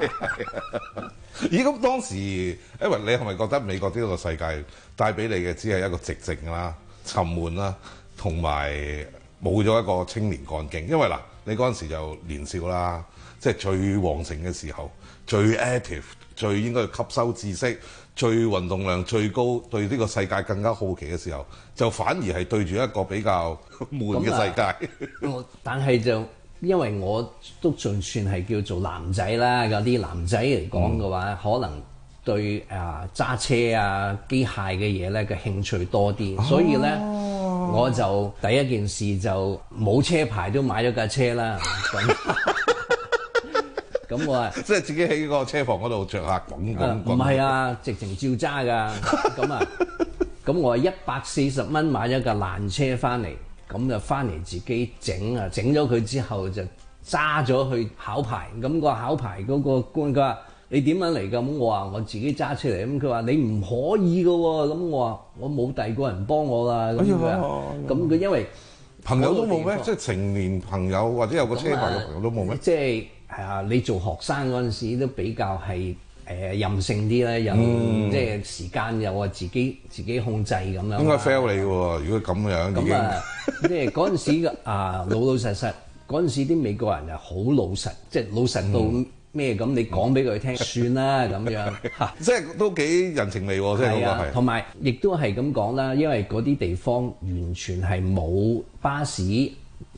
咦？咁當時，因為你係咪覺得美國呢個世界帶俾你嘅只係一個寂靜啦、沉悶啦，同埋冇咗一個青年幹勁？因為嗱，你嗰陣時就年少啦。即係最旺盛嘅時候，最 active， 最應該吸收知識，最運動量最高，對呢個世界更加好奇嘅時候，就反而係對住一個比較悶嘅世界。 啊、但係就因為我都仲算係叫做男仔啦，有啲男仔嚟講嘅話，嗯、可能對啊揸車啊機械嘅嘢咧嘅興趣多啲，哦、所以咧我就第一件事就冇車牌都買咗架車啦。咁我啊， 即係自己喺個車房嗰度着下滾滾滾。 唔係啊，直情照揸㗎。咁啊，咁我係一百四十蚊買咗架爛車翻嚟，咁就翻嚟自己整啊，整咗佢之後就揸咗去考牌。咁個考牌嗰個官佢話：你點樣嚟㗎？咁我話我自己揸出嚟。咁佢話你唔可以㗎喎。咁我話我冇第二個人幫我啦。咁佢，咁佢因為朋友都冇咩，即係成年朋友或者有個車牌嘅朋友都冇咩？ 即係。係啊，你做學生嗰陣時都比較係誒、呃、任性啲咧，有、嗯、即係時間又話自己自己控制咁樣。 應該 fail 你嘅喎，如果咁樣已經。咁啊， 即係嗰陣時啊老老實實，嗰陣時啲美國人係好老實，即係老實到咩咁，你講俾佢聽算啦咁樣嚇。 即係都幾人情味喎，即係嗰個係。 同埋亦都係咁講啦，因為嗰啲地方完全係冇巴士。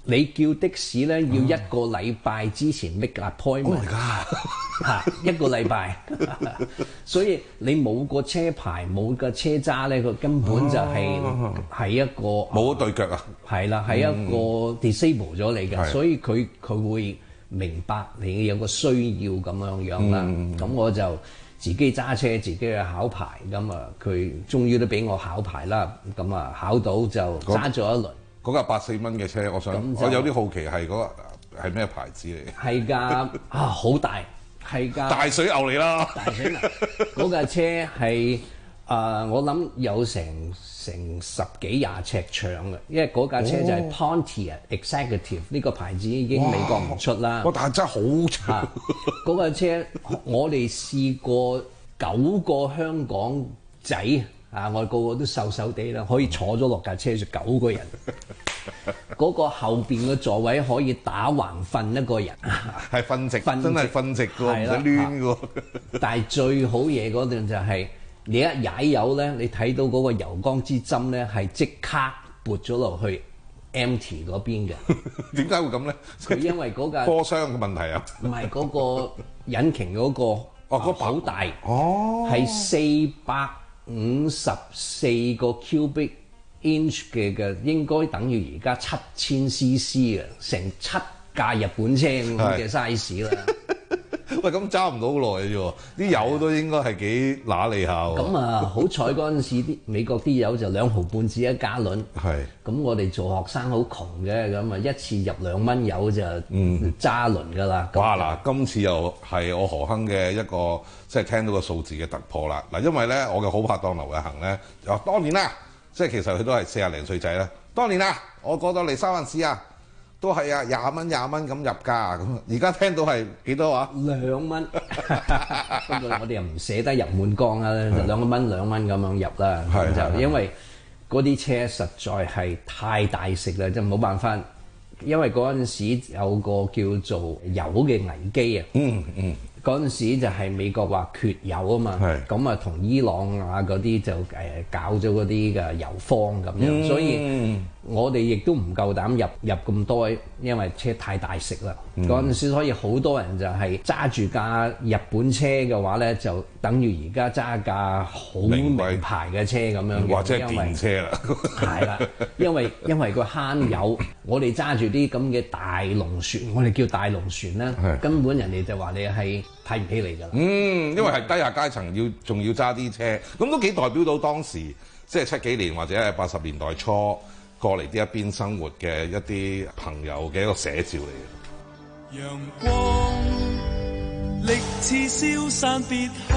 你叫的士咧，要一個禮拜之前 make appointment，嚇一個禮拜，所以你冇個車牌冇個車揸咧，佢根本就係、係、係一個冇對腳啊， 係啦，係一個 disable 咗你嘅， 係所以佢佢會明白你有個需要咁樣樣啦。咁、嗯、我就自己揸車，自己去考牌，咁啊佢終於都俾我考牌啦。咁啊考到就揸咗一輪。 嗰架八四蚊嘅車，我想我有啲好奇係嗰個係咩牌子嚟？ 係架啊，好大，係架大水牛嚟啦！ 大水牛嗰架車係啊、呃，我諗有成成十幾廿尺長嘅，因為嗰架車就係 Pontiac Executive 呢個牌子已經美國唔出啦。 哇！但係真係好長。 嗰架車我哋試過九個香港仔。啊！我哋個個都瘦瘦地啦，可以坐咗落架車就九個人。嗰個後邊嘅座位可以打橫瞓一個人， 係瞓直， 瞓真係瞓直㗎，唔使攣㗎。 但係最好嘢嗰段就係、是、你一踩油咧，你睇到嗰個油缸之針咧係即刻撥咗落去 empty 嗰邊嘅。 點解會咁咧？ 佢因為嗰架波箱嘅問題啊？ 唔係嗰個引擎嗰、那個哦，嗰好大哦， 係四百五十四個 cubic inch 嘅嘅，應該等於而家七千 cc 啊，成七架日本車咁嘅 size 啦。 喂，咁揸唔到好耐嘅啫，啲油都應該係幾揦脷下喎。 咁啊，好彩嗰陣時啲美國啲油就兩毫半至一加侖。係。咁我哋做學生好窮嘅，咁啊一次入兩蚊油就揸輪㗎啦。 哇！嗱，今次又係我何亨嘅一個即係聽到個數字嘅突破啦。嗱，因為咧我嘅好拍檔劉偉恒咧，就話當年啦，即係其實佢都係四廿零歲仔啦。當年啊，我過到嚟三藩市啊。都係啊，廿蚊廿蚊咁入價咁，而家聽到係幾多話？ 兩蚊，不過我哋又唔捨得入滿缸啊，就兩個蚊兩蚊咁樣入啦。咁就因為嗰啲車實在係太大食啦，就冇辦法。因為嗰陣時有個叫做油嘅危機啊。嗯嗯。嗰陣時就係美國話缺油啊嘛，咁啊同伊朗啊嗰啲就誒搞咗嗰啲嘅油荒咁樣，嗯、所以我哋亦都唔夠膽入入咁多，因為車太大食啦。嗰陣、嗯、時所以好多人就係揸住架日本車嘅話咧，就等於而家揸架好名牌嘅車咁樣， 或者係電車啦。 係啦，因為因為佢慳油，我哋揸住啲咁嘅大龍船，我哋叫大龍船啦，根本人哋就話你係睇唔起你㗎啦。 嗯，因為係低下階層要仲要揸啲車，咁都幾代表到當時即係七幾年或者係八十年代初過嚟呢一邊生活嘅一啲朋友嘅一個寫照嚟嘅。 陽光力似消散別去，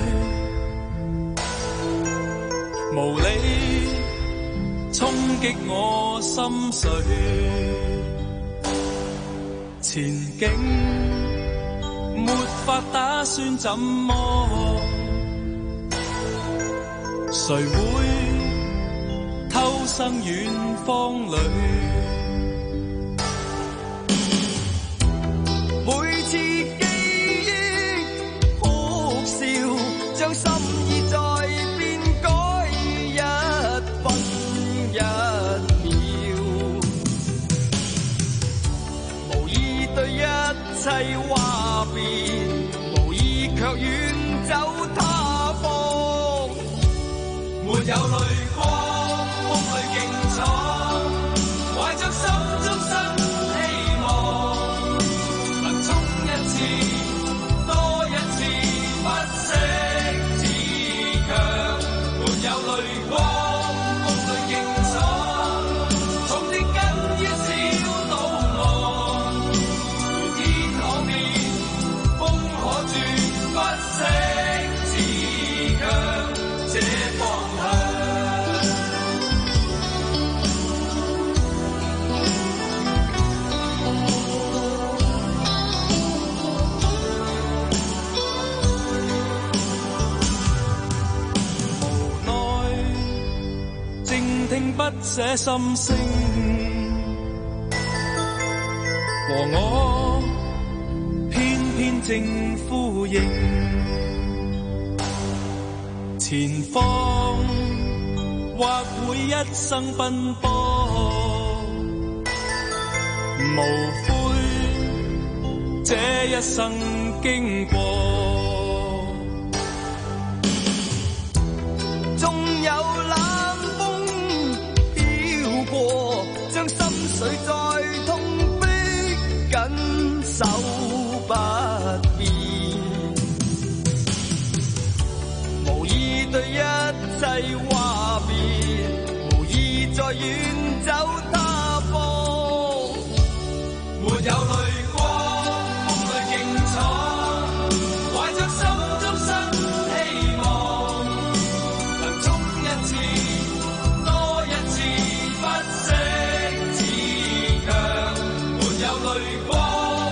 無理衝擊我心碎，前景沒法打算怎麼，誰會偷生遠方裏，每次記憶哭笑，將心意再變改一分一秒，無意對一切話別，無意卻遠走他方，沒有淚光，風裏勁闖，懷着心中新希望，能衝一次，多一次，不息自強，沒有淚光，風裏勁闖，從植根於小島岸，天可變，風可轉，不息自強，這方向。無奈靜聽不捨心聲，和我偏偏正呼應，前方或會一生奔波， 無悔，這一生經過，縱有冷風飄過，將心水再痛逼緊守不變，無意對一切話別，無意再遠走他方，沒有淚光，夢裏競闖，懷着心中新希望，能衝一次，多一次，不息自強，沒有淚光。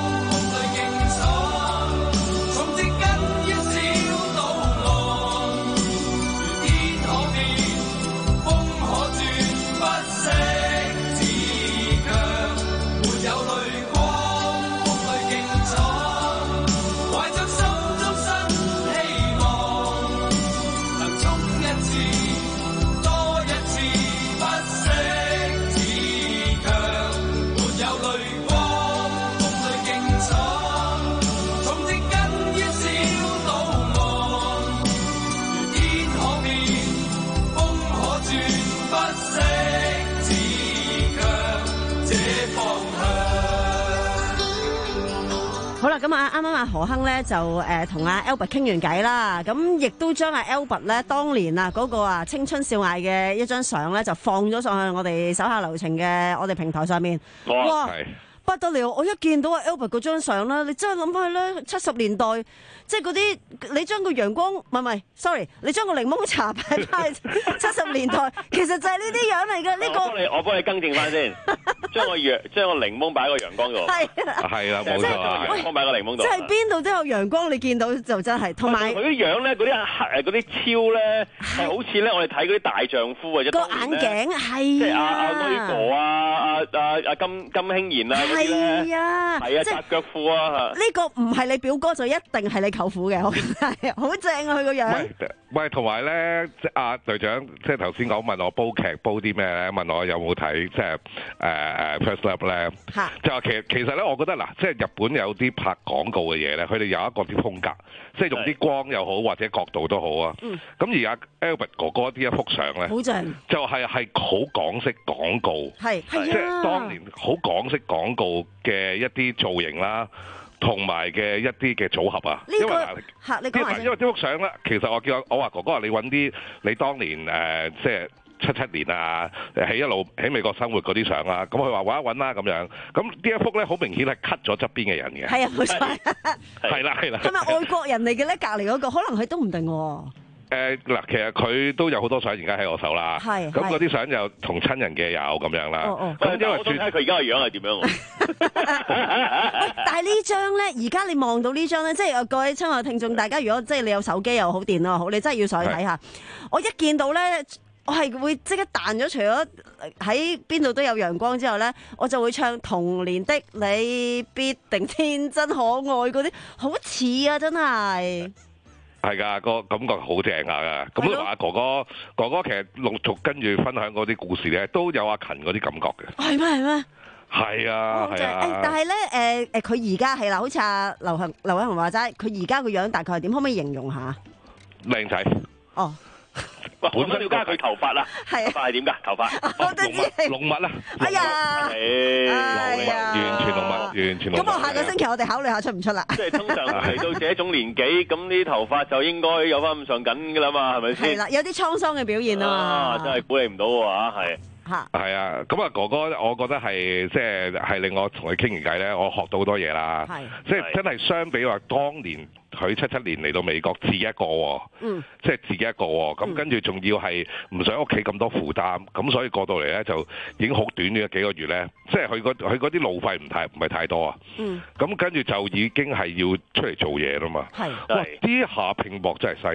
好啦，咁啊，啱啱阿何鏗咧就誒同阿 Albert 傾完偈啦，咁亦都將阿 Albert 咧當年啊嗰個啊青春少艾嘅一張相咧就放咗上去我哋手下留情嘅我哋平台上面，哇！不得了！我一見到阿 Albert 嗰張相咧，你真係諗翻去咧七十年代，即係嗰啲你將個陽光唔係唔係 ，sorry， 你將個檸檬茶擺翻去七十年代，其實就係呢啲樣嚟嘅。呢、這個我幫你，我幫你更正翻先，將個陽將個檸檬擺喺個陽光度， 係係啦，冇錯啊， 陽光擺喺個檸檬度， 即係邊度都有陽光，你見到就真係。同埋佢啲樣咧，嗰啲黑誒嗰啲超咧，係好似咧我哋睇嗰啲大丈夫或者個眼鏡係即係阿阿威哥啊、阿阿阿金金興賢啊嗰啲咧。 係啊， 即係紮腳褲啊！ 呢個唔係你表哥就一定係你舅父嘅，係好正啊！佢個樣。 喂，同埋咧，即係阿隊長，即係頭先講問我煲劇煲啲咩咧？問我有冇睇即係誒誒 First Love 咧？嚇！就話其實其實咧，我覺得嗱，即係日本有啲拍廣告嘅嘢咧，佢哋有一個啲風格，即係用啲光又好或者角度都好啊。嗯。咁而家 Albert 哥哥呢一幅相咧， 好正， 就係係好港式廣告， 係係即係當年好港式廣告嘅一啲造型啦。同埋嘅一啲嘅組合啊， 呢個、因為嚇你講因為呢幅相咧，其實我叫我話哥哥話你揾啲你當年誒、呃、即係七七年啊，喺一路喺美國生活嗰啲相啊，咁佢話揾一揾啦咁樣，咁呢一幅咧好明顯係 cut 咗側邊嘅人嘅， 係啊冇錯， 係啦係啦， 係咪外國人嚟嘅咧？隔離嗰個可能佢都唔定喎。 誒嗱，其實佢都有好多相而家喺我手啦，咁嗰啲相就同親人嘅有咁樣啦。 哦哦，因為我睇佢而家個樣係點樣？ 但係呢張咧，而家你望到呢張咧，即係各位親愛聽眾，大家如果即係你有手機又好，電腦又好，你真係要上去睇下。我一見到咧，我係會即刻彈咗，除咗喺邊度都有陽光之後咧，我就會唱童年的你必定天真可愛嗰啲，好似啊，真係。 係㗎，個感覺好正下㗎。咁你話哥哥哥哥其實陸續跟住分享嗰啲故事咧，都有阿勤嗰啲感覺嘅。 係咩？係咩？ 係啊，係啊。 但係咧，誒誒，佢而家係啦，好似阿劉恒劉偉雄話齋，佢而家個樣大概係點？可唔可以形容下？ 靚仔。 哦。 本身要加佢頭髮啦，頭髮係點㗎？頭髮我都知龍脈啦， 哎呀， 哎呀，完全龍脈，完全龍脈。 咁我下個星期我哋考慮下出唔出啦？ 即係通常嚟到這種年紀，咁啲頭髮就應該有翻咁上緊㗎啦嘛，係咪先？ 係啦，有啲滄桑嘅表現啊嘛。 啊，真係估你唔到喎嚇，係。 嚇。 係啊，咁啊哥哥，我覺得係即係係令我同佢傾完偈咧，我學到好多嘢啦。係。即係真係相比話當年。佢七七年嚟到美國自己一個喎，嗯、即係自己一個喎，咁、嗯、跟住仲要係唔想屋企咁多負擔，咁所以過到嚟咧就已經好短嘅幾個月咧，即係佢佢嗰啲路費唔太唔係太多啊，咁、嗯、跟住就已經係要出嚟做嘢啦嘛，哇！呢下拼搏真係犀利。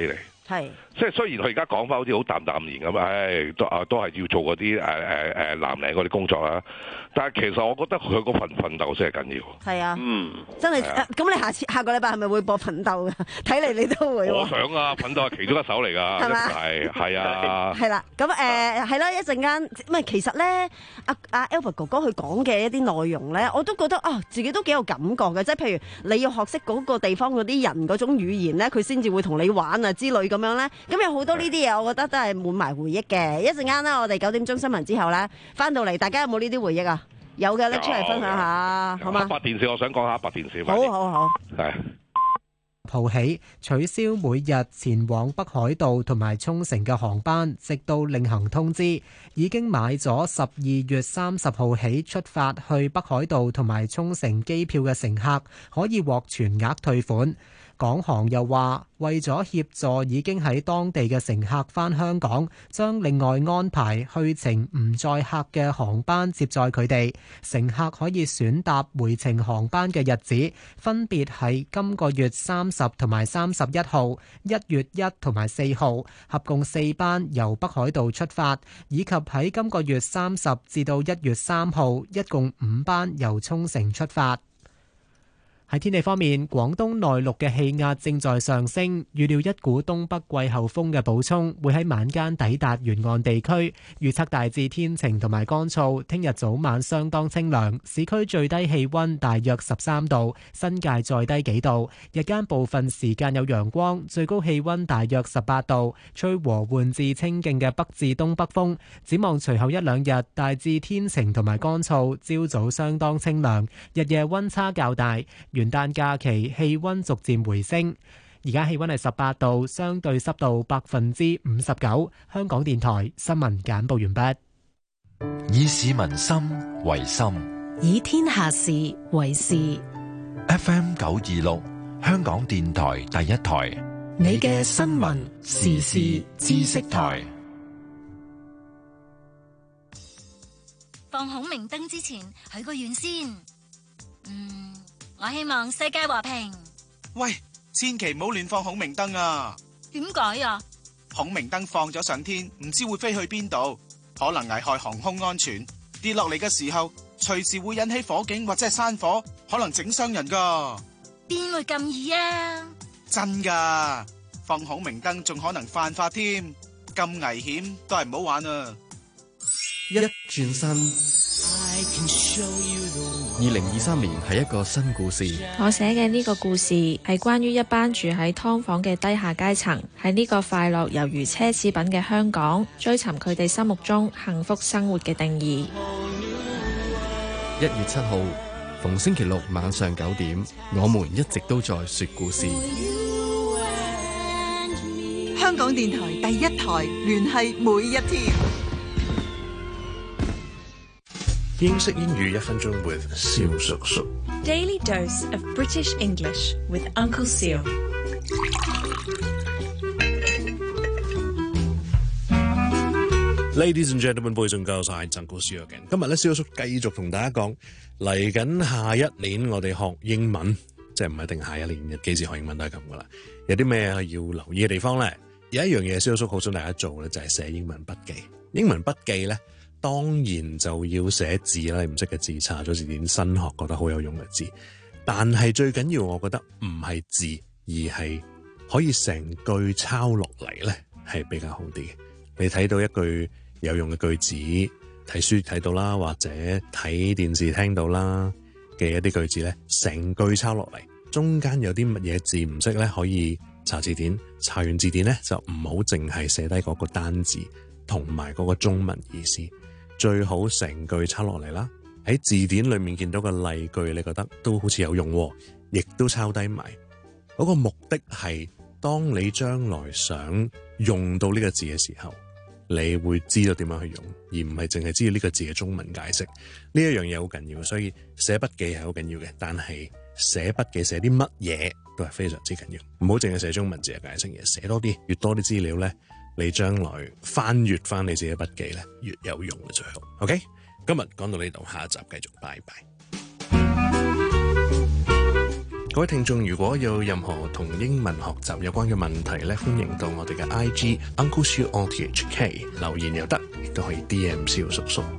係， 即係雖然佢而家講翻好似好淡淡然咁，唉，都啊都係要做嗰啲誒誒誒藍領嗰啲工作啦。但係其實我覺得佢嗰份奮鬥先係緊要。 係啊， 嗯， 真係。咁你下次下個禮拜係咪會播奮鬥㗎？睇嚟你都會。 我想啊，奮鬥係其中一首嚟㗎， 係嘛？ 係係啊。 係啦，咁誒係啦，一陣間唔係其實咧，阿阿 Albert 哥哥佢講嘅一啲內容咧，我都覺得啊，自己都幾有感覺嘅，即係譬如你要學識嗰個地方嗰啲人嗰種語言咧，佢先至會同你玩啊之類咁樣咧。咁有好多呢啲嘢，我覺得都係滿埋回憶嘅。一陣間咧，我哋九點鐘新聞之後咧，翻到嚟，大家有冇呢啲回憶啊？有嘅，拎出嚟分享下，好嘛？ 白電視，我想講下白電視。 好好好。 係。 號起取消每日前往北海道同埋沖繩嘅航班，直到另行通知。已經買咗十二月三十號起出發去北海道同埋沖繩機票嘅乘客，可以獲全額退款。港航又話，為咗協助已經喺當地嘅乘客返香港，將另外安排去程唔載客嘅航班接載佢哋。乘客可以選搭回程航班嘅日子，分別係今個月三十同埋三十一號、一月一同埋四號，合共四班由北海道出發，以及喺今個月三十至到一月三號，一共五班由沖繩出發。喺天氣方面，廣東內陸嘅氣壓正在上升，預料一股東北季候風嘅補充會喺晚間抵達沿岸地區，預測大致天晴同埋乾燥。聽日早晚相當清涼，市區最低氣溫大約十三度，新界再低幾度。日間部分時間有陽光，最高氣溫大約十八度，吹和緩至清勁嘅北至東北風。展望隨後一兩日，大致天晴同埋乾燥，朝早相當清涼，日夜溫差較大。元旦假期氣溫逐漸回升，而家氣溫係十八度，相對濕度百分之五十九。香港電台新聞簡報完畢。 以市民心為心， 以天下事為事。 F M 九二六，香港電台第一台， 你嘅新聞時事知識台。 放孔明燈之前，許個願先。嗯。我希望世界和平。 喂，千祈唔好亂放孔明燈啊！ 點解啊？ 孔明燈放咗上天，唔知會飛去邊度，可能危害航空安全。跌落嚟嘅時候，隨時會引起火警或者係山火，可能整傷人噶。 邊會咁易啊？ 真噶，放孔明燈仲可能犯法添，咁危險都係唔好玩啊！ 一轉身，二零二三年係一個新故事。 我寫嘅呢個故事係關於一班住喺劏房嘅低下階層，喺呢個快樂猶如奢侈品嘅香港，追尋佢哋心目中幸福生活嘅定義。 一月七號，逢星期六晚上九點，我們一直都在說故事。 香港電台第一台，聯繫每一天。 英式英語一分鐘 with 蕭叔叔。 Daily dose of British English with Uncle Seal。 Ladies and gentlemen, boys and girls, I'm Uncle Seal again。今日咧，蕭叔繼續同大家講嚟緊下一年我哋學英文，即係唔一定下一年幾時學英文都係咁噶啦。有啲咩要留意嘅地方咧？有一樣嘢蕭叔好想大家做咧，就係寫英文筆記。英文筆記咧，當然就要寫字啦，你唔識嘅字查咗字典新學覺得好有用嘅字，但係最緊要我覺得唔係字，而係可以成句抄落嚟咧，係比較好啲嘅。你睇到一句有用嘅句子，睇書睇到啦，或者睇電視聽到啦嘅一啲句子咧，成句抄落嚟，中間有啲乜嘢字唔識咧，可以查字典，查完字典咧就唔好淨係寫低嗰個單字同埋嗰個中文意思。最好成句抄落嚟啦，喺字典裏面見到個例句，你覺得都好似有用，亦都抄低埋。嗰個目的係，當你將來想用到呢個字嘅時候，你會知道點樣去用，而唔係淨係知道呢個字嘅中文解釋。呢一樣嘢好緊要，所以寫筆記係好緊要嘅。但係寫筆記寫啲乜嘢都係非常之緊要，唔好淨係寫中文字嘅解釋嘢，寫多啲，越多啲資料咧，你將來翻閱翻你自己筆記咧，越有用嘅最好。OK， 今日講到呢度，下一集繼續，拜拜。 各位聽眾，如果有任何同英文學習有關嘅問題咧，歡迎到我哋嘅 I G Uncle Siu O T H K 留言又得，亦都可以 D M 蕭叔叔。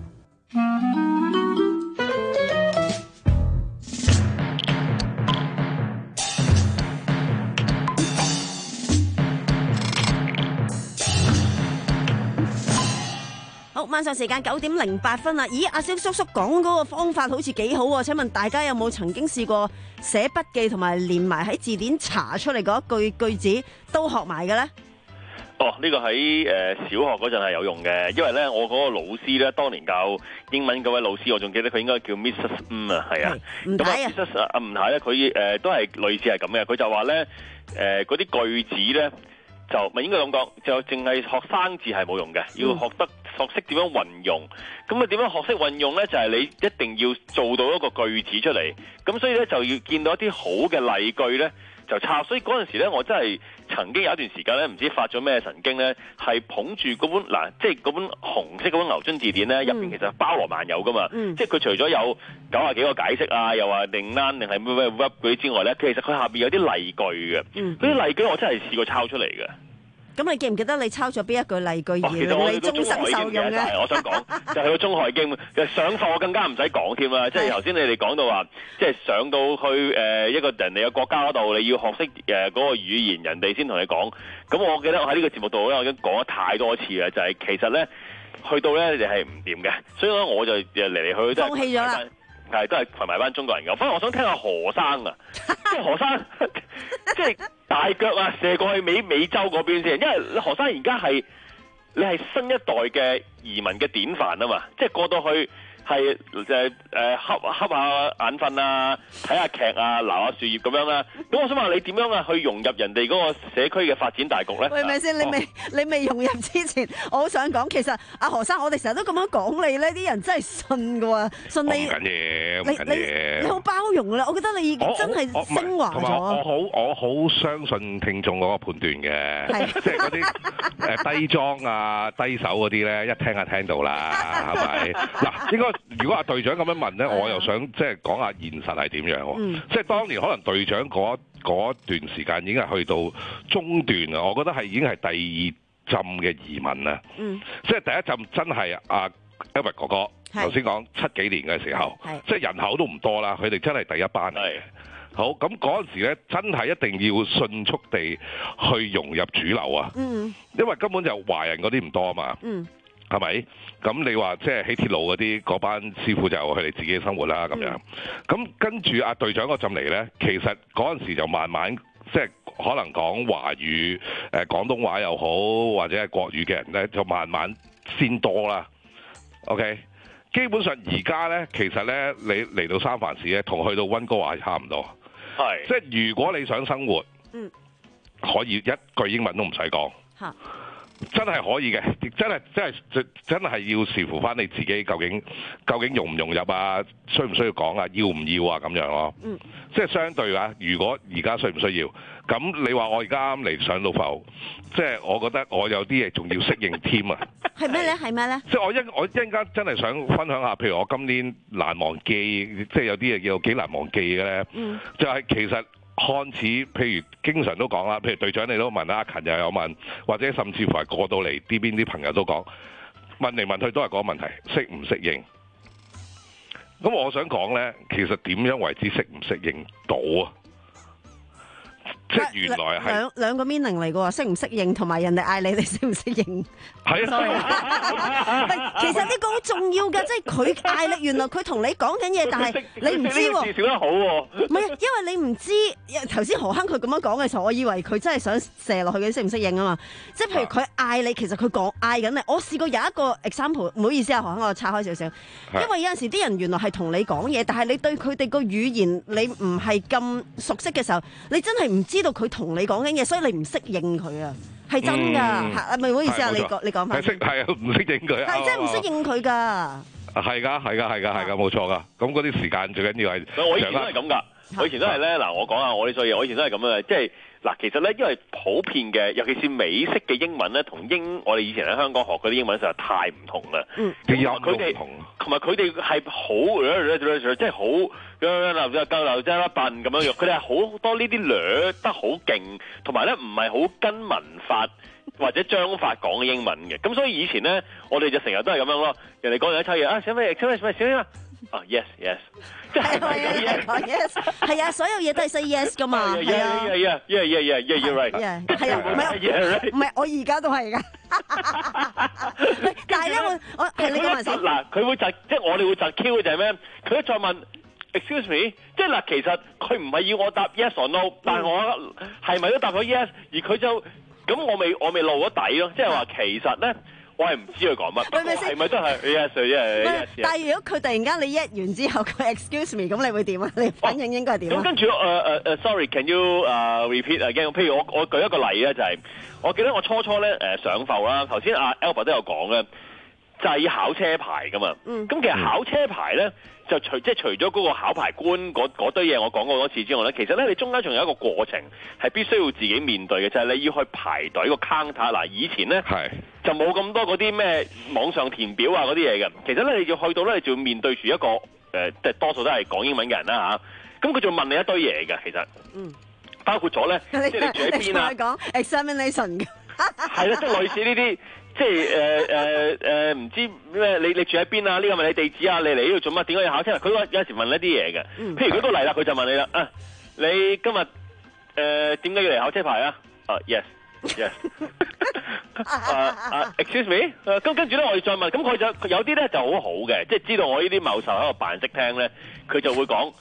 好，晚上時間九點零八分啦。咦，阿蕭叔叔講嗰個方法好似幾好喎？請問大家有冇曾經試過寫筆記同埋連埋喺字典查出嚟嗰一句句子都學埋嘅咧？ 哦，呢、這個喺誒、呃、小學嗰陣係有用嘅，因為咧我嗰個老師咧，當年教英文嗰位老師，我仲記得佢應該叫 Missus 吳啊，係啊，咁啊 Missus 啊吳太咧，佢誒、呃、都係類似係咁嘅，佢就話咧誒嗰啲句子咧就咪應該咁講，就淨係學生字係冇用嘅，要學得學識點樣運用。咁啊點樣學識運用咧？就係、是、你一定要做到一個句子出嚟。咁所以咧就要見到一啲好嘅例句咧。就抄，所以嗰陣時咧，我真係曾經有一段時間咧，唔知發咗咩神經咧，係捧住嗰本嗱，即係嗰本紅色嗰本牛津字典咧，入邊其實包羅萬有噶嘛，嗯、即係佢除咗有九十幾個解釋啊，又話定啱定係咩咩 web 嗰啲之外咧，其實佢下邊有啲例句嘅，嗰、嗯、啲例句我真係試過抄出嚟嘅。咁你記唔記得你抄咗邊一句例句而令你終身受用嘅？ 我想講就係個中海經，其實上課我更加唔使講添啦。即係頭先你哋講到話，即係上到去誒一個人哋嘅國家嗰度，你要學識誒嗰個語言，人哋先同你講。咁我記得我喺呢個節目度咧，我已經講咗太多次啦。就係、是、其實咧，去到咧你係唔掂嘅，所以咧我就嚟嚟去去都係放棄咗啦。 係都係群埋班中國人嘅。反而我想聽下何生啊，即係何生，即係大腳啊，射過去美美洲嗰邊先。因為何生而家係你係新一代嘅移民嘅典範啊嘛，即係過到去係誒誒瞌瞌下眼瞓啊，睇下劇啊，撈下樹葉咁樣啦。咁我想問你點樣啊去融入人哋嗰個社區嘅發展大局咧？ 喂，咪先，你未、哦、你未融入之前，我好想講，其實阿何生，我哋成日都咁樣講你咧，啲人真係信㗎喎，信你。唔緊要，唔緊要。你你好包容啦，我覺得你已經真係升華咗。 我好我好相信聽眾嗰個判斷嘅，即係嗰啲誒低裝啊、低手嗰啲咧，一聽就聽到啦，係咪？嗱，應該。如果阿隊長咁樣問咧，我又想即係講下現實係點樣喎？嗯、即係當年可能隊長嗰嗰段時間已經係去到中段啊，我覺得係已經係第二浸嘅移民啦。嗯、即係第一浸真係阿 Edward 哥哥頭先講七幾年嘅時候，即係人口都唔多啦，佢哋真係第一班嚟。好，咁嗰陣時咧，真係一定要迅速地去融入主流啊！嗯、因為根本就華人嗰啲唔多啊嘛。嗯係咪？咁你話即係起鐵路嗰啲嗰班師傅就佢哋自己生活啦咁樣。咁、嗯、跟住阿隊長嗰陣嚟咧，其實嗰陣時就慢慢即係可能講華語誒、呃、廣東話又好，或者係國語嘅人咧，就慢慢先多啦。OK， 基本上而家咧，其實咧你嚟到三藩市咧，同去到溫哥華差唔多。係，即係如果你想生活，嗯，可以一句英文都唔使講。嚇。真係可以嘅，亦真係真係真係要視乎翻你自己究竟究竟融唔融入啊，需唔需要講啊，要唔要啊咁樣咯。嗯，即係相對啊，如果而家需唔需要？咁你話我而家啱嚟上到埠，即係我覺得我有啲嘢仲要適應添啊。係咩咧？係咩咧？即係我一我一陣間真係想分享下，譬如我今年難忘記，即係有啲嘢叫幾難忘記嘅咧。嗯，就係其實。看似譬如經常都講啦，譬如隊長你都問啦，阿勤又有問，或者甚至乎係過到嚟呢邊啲朋友都講，問嚟問去都係嗰個問題，適唔適應？咁我想講咧，其實點樣為之適唔適應到啊？即係原來係兩兩個 meaning 嚟嘅喎，適唔適應同埋人哋嗌你，你適唔適應？係啊，其實呢個好重要㗎，即係佢嗌你，原來佢同你講緊嘢，但係你唔知喎。 至少得好喎。 唔係，因為你唔知頭先何亨佢咁樣講嘅時候，我以為佢真係想射落去嘅適唔適應啊嘛。即係譬如佢嗌你，其實佢講嗌緊你。我試過有一個 example， 唔好意思啊，何亨，我拆開少少。因為有陣時啲人原來係同你講嘢，但係你對佢哋個語言你唔係咁熟悉嘅時候，你真係唔知道佢同你講緊嘢，所以你唔適應佢啊，係真㗎嚇，唔係唔好意思啊，你講你講翻。係識係啊，唔適應佢。係真係唔適應佢㗎。係㗎，係㗎，係㗎，係㗎，冇錯㗎。咁嗰啲時間最緊要係。 我以前都係咁㗎，我以前都係咧。嗱，我講下我啲衰嘢，我以前都係咁嘅，即係嗱，其實咧，因為普遍嘅，尤其是美式嘅英文咧，同英我哋以前喺香港學嗰啲英文實在太唔同啦。 嗯，佢哋同埋佢哋係好，即係好夠流即係一笨咁樣樣。佢哋係好多呢啲掠得好勁，同埋咧唔係好跟文法或者章法講嘅英文嘅。咁所以以前咧，我哋就成日都係咁樣咯。人哋講完一抽嘢啊，寫咩？寫咩？寫咩？寫咩？啊 yes yes， 即係係啊 yes， 係啊，所有嘢都係 say yes 噶嘛，係啊 yeah yeah yeah yeah yeah yeah you're right， 係啊，唔係唔係我而家都係噶，但係咧我我係你講埋先， 嗱佢會窒，即係我哋會窒 Q 嘅就係咩？佢一再問 excuse me， 即係嗱其實佢唔係要我答 yes or no， 但係我係咪都答咗 yes， 而佢就咁我未我未露咗底咯，即係話其實咧。我係唔知佢講乜，係咪都係 yes yes yes？ 但係如果佢突然間你一完之後佢 excuse me， 咁你會點啊？你反應應該係點啊？ 咁跟住誒誒誒 ，sorry，can you 誒、uh, repeat again？譬如我我舉一個例咧，就係、是、我記得我初初咧誒上埠啦，頭先阿 Albert 都有講咧，就係要考車牌噶嘛。咁、嗯、其實考車牌咧。就除即係除咗嗰個考牌官嗰堆嘢我講過多次之外咧，其實咧你中間仲有一個過程係必須要自己面對嘅，就係、是、你要去排隊個 counter。嗱，以前咧就冇咁多嗰啲咩網上填表啊嗰啲嘢嘅，其實咧你要去到咧，你就要面對住一個誒，即係多數都係講英文嘅人啦嚇。咁佢就問你一堆嘢嘅，其實，嗯，包括咗咧，即係你住喺邊啊？ 講 examination 嘅， 係啦，即係類似呢啲。即係誒誒誒唔知咩？你你住喺邊啊？呢個問你地址啊？你嚟呢度做乜？點解要考車？佢有時問一啲嘢嘅，譬如佢都嚟啦，佢就問你啦啊！你今日誒點解要嚟考車牌啊？啊 yes yes 啊啊 excuse me？ 咁跟住咧，我哋再問，咁佢就有啲咧就好好嘅，即係知道我呢啲謀受喺度扮識聽咧，佢就會講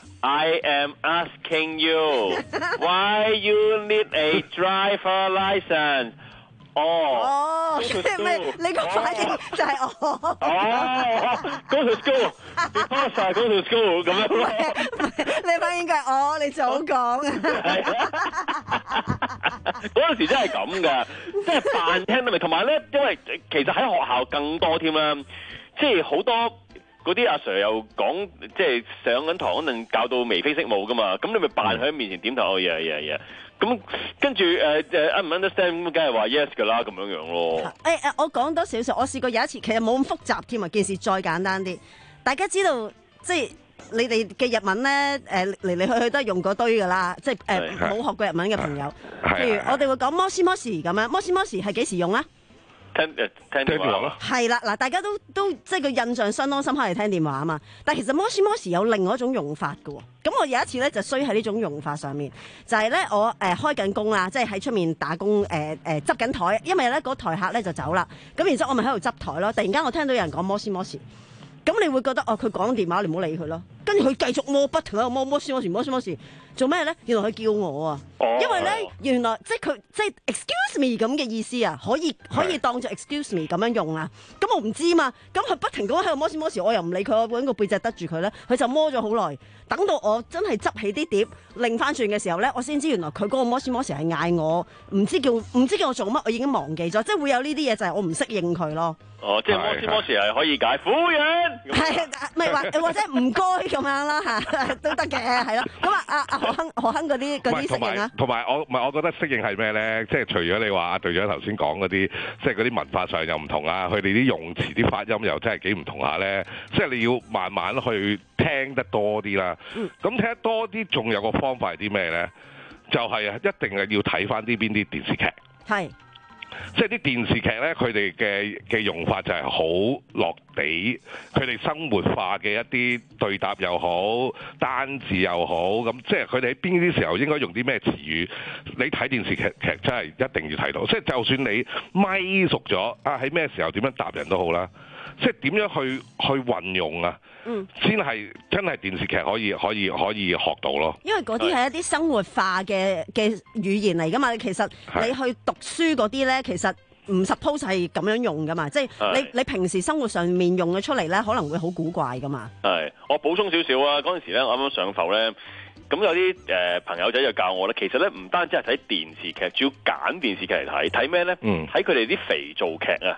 I am asking you why you need a driver license。哦， 即係咩？你個反應就係哦。 哦 ，go to school，because I go to school 咁樣。 唔係，你反應係哦，你早講啊。 嗰陣時真係咁噶，即係扮聽得明。同埋咧，因為其實喺學校更多添啦，即係好多嗰啲阿 Sir 又講，即係上緊堂可能教到眉飛色舞噶嘛，咁你咪扮喺面前點頭，嘢嘢嘢。咁跟住誒誒 I 唔 understand 咁，梗係話 yes 㗎啦，咁樣樣咯。 誒、欸、誒，我講多少少，我試過有一次，其實冇咁複雜添啊，件事再簡單啲。大家知道即係你哋嘅日文咧，誒嚟嚟去去都係用嗰堆㗎啦，即係誒冇學過日文嘅朋友。譬如我哋會講摩斯摩斯咁樣，摩斯摩斯係幾時用啊？ 聽誒聽電話咯， 係啦，嗱，大家都都即係個印象相當深刻係聽電話啊嘛。但係其實摩斯摩斯有另外一種用法嘅喎。咁我有一次咧就衰喺呢種用法上面，就係、是、咧我誒、呃、開緊工啦，即係喺出面打工誒誒執緊台，因為咧嗰台客咧就走啦。咁然之後我咪喺度執台咯。突然間我聽到有人講摩斯摩斯，咁你會覺得哦佢講電話，你唔好理佢咯。跟住佢繼續摸不停喺度摸摩斯摩斯摩斯摩斯，做咩咧？原來佢叫我啊，哦、因為咧原來即係佢即係 excuse me 咁嘅意思啊，可以可以當作 excuse me 咁樣用啊。咁我唔知嘛，咁佢不停咁喺度摸斯摩斯，我又唔理佢，我揾個背脊得住佢咧，佢就摸咗好耐。等到我真係執起啲碟，擰翻轉嘅時候咧，我先知原來佢嗰個摩斯摩斯係嗌我，唔知叫唔知叫我做乜，我已經忘記咗，即係會有呢啲嘢就係我唔適應佢咯。 哦，即係摩斯摩斯係可以解苦人， 係咪或或者唔該咁樣啦嚇，都得嘅，係咯。咁啊，阿阿何亨何亨嗰啲嗰啲適應啊， 同埋我唔係我覺得適應係咩咧？即係除咗你話阿隊長頭先講嗰啲，即係嗰啲文化上又唔同啊，佢哋啲用詞啲發音又真係幾唔同下咧。即係你要慢慢去聽得多啲啦。咁聽得多啲，仲有個方法係啲咩咧？就係啊，一定係要睇翻啲邊啲電視劇。 係。 即係啲電視劇咧，佢哋嘅嘅用法就係好落地，佢哋生活化嘅一啲對答又好，單字又好，咁即係佢哋喺邊啲時候應該用啲咩詞語？你睇電視劇劇真係一定要睇到，即係就算你咪熟咗啊，喺咩時候點樣答人都好啦，即係點樣去去運用啊？嗯，先係真係電視劇可以可以可以學到咯。 因為嗰啲係一啲生活化嘅嘅語言嚟噶嘛，其實你去讀書嗰啲咧，其實唔 suppose 係咁樣用噶嘛，即係你你平時生活上面用咗出嚟咧，可能會好古怪噶嘛。係， 我補充少少啊，嗰陣時咧，我啱啱上埠咧，咁有啲誒、呃、朋友仔就教我咧，其實咧唔單止係睇電視劇，主要揀電視劇嚟睇，睇咩咧？睇佢哋啲肥皂劇啊！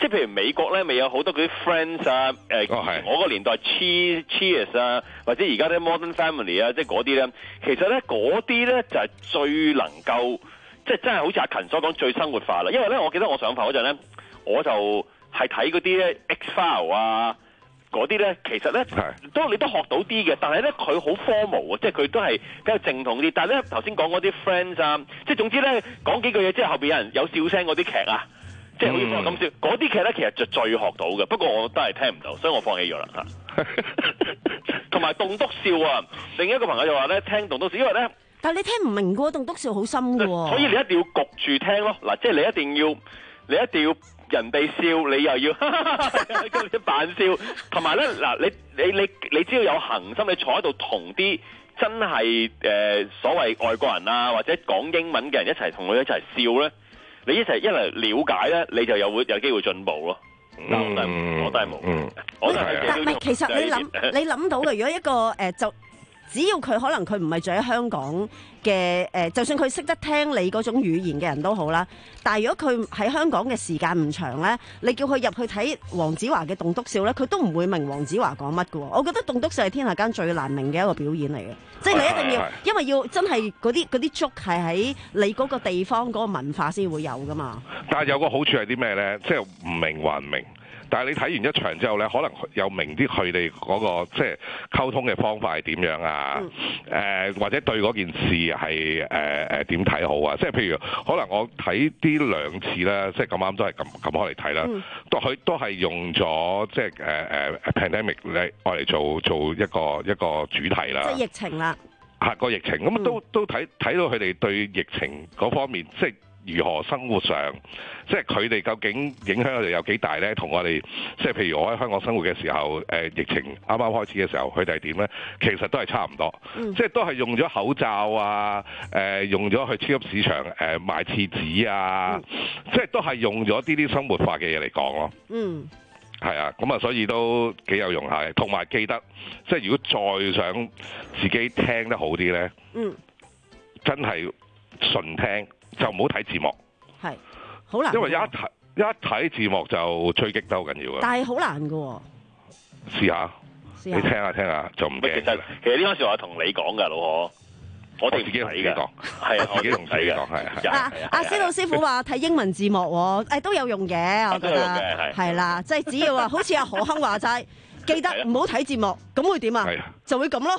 即係譬如美國咧，咪有好多嗰啲 Friends 啊，誒、呃哦， 我個年代 Cheers Cheers 啊，或者而家啲 Modern Family 啊，即係嗰啲咧，其實咧嗰啲咧就係、是、最能夠，即係真係好似阿勤所講最生活化啦。因為咧，我記得我上課嗰陣咧，我就係睇嗰啲咧 X-File 啊。嗰啲咧，其實咧都你都學到啲嘅，但係咧佢好 formal 啊，即係佢都係比較正統啲。但係咧頭先講嗰啲 Friends 啊，即係總之咧講幾句嘢之後，後邊有人有笑聲嗰啲劇啊，即係好似我咁笑，嗰啲劇咧其實就最學到嘅。不過我都係聽唔到，所以我放棄咗啦嚇。同埋棟篤笑啊，另一個朋友就話咧聽棟篤笑，因為咧， 但係你聽唔明嘅喎，棟篤笑好深嘅喎， 所以你一定要焗住聽咯。嗱，即係你一定要，你一定要。人哋笑，你又要跟住扮笑，同埋咧嗱，你你你你只要有恒心，你坐喺度同啲真係誒、呃、所謂外國人啊，或者講英文嘅人一齊同佢一齊笑咧，你一齊一嚟了解咧，你就有會有機會進步咯。但我都係我都係冇，嗯，我都係。 但係其實你諗你諗到嘅，如果一個誒、呃、就。只要佢可能佢唔係住喺香港嘅誒、呃，就算佢識得聽你嗰種語言嘅人都好啦。但係如果佢喺香港嘅時間唔長咧，你叫佢入去睇黃子華嘅棟篤笑咧，佢都唔會明黃子華講乜嘅喎。我覺得棟篤笑係天下間最難明嘅一個表演嚟嘅，即係你一定要，因為要真係嗰啲嗰啲足係喺你嗰個地方嗰個文化先會有噶嘛。 但係有個好處係啲咩咧？即係唔明還唔明。但係你睇完一場之後咧，可能又明啲佢哋嗰個即係溝通嘅方法係點樣啊？誒、嗯呃、或者對嗰件事係誒誒點睇好啊？即係譬如可能我睇啲兩次咧，即係咁啱都係咁咁開嚟睇啦，都佢都係用咗即係誒誒 pandemic 嚟愛嚟做做一個一個主題啦。 即係疫情啦。 係個疫情咁、嗯、都都睇睇到佢哋對疫情嗰方面即係。如何生活上，即係佢哋究竟影響我哋有幾大咧？同我哋即係譬如我喺香港生活嘅時候，誒、呃、疫情啱啱開始嘅時候，佢哋係點咧？其實都係差唔多，嗯、即係都係用咗口罩啊，誒、呃、用咗去超級市場誒、呃、買廁紙啊，嗯、即係都係用咗啲啲生活化嘅嘢嚟講咯。嗯，係啊，咁啊，所以都幾有用下嘅。同埋記得，即係如果再想自己聽得好啲咧，嗯，真係純聽。就唔好睇字幕，係好難，因為一睇一睇字幕就追擊得好緊要嘅。但係好難嘅喎，試下，試下你聽下聽下就唔驚。其實其實呢番説話同你講㗎，老何，我哋自己同自己講，係啊，自己同自己講，係啊。 阿司徒師傅話睇英文字幕喎，誒都有用嘅，我覺得係啦，即係只要話好似阿何鏗話齋，記得唔好睇字幕，咁會點啊？就會咁咯，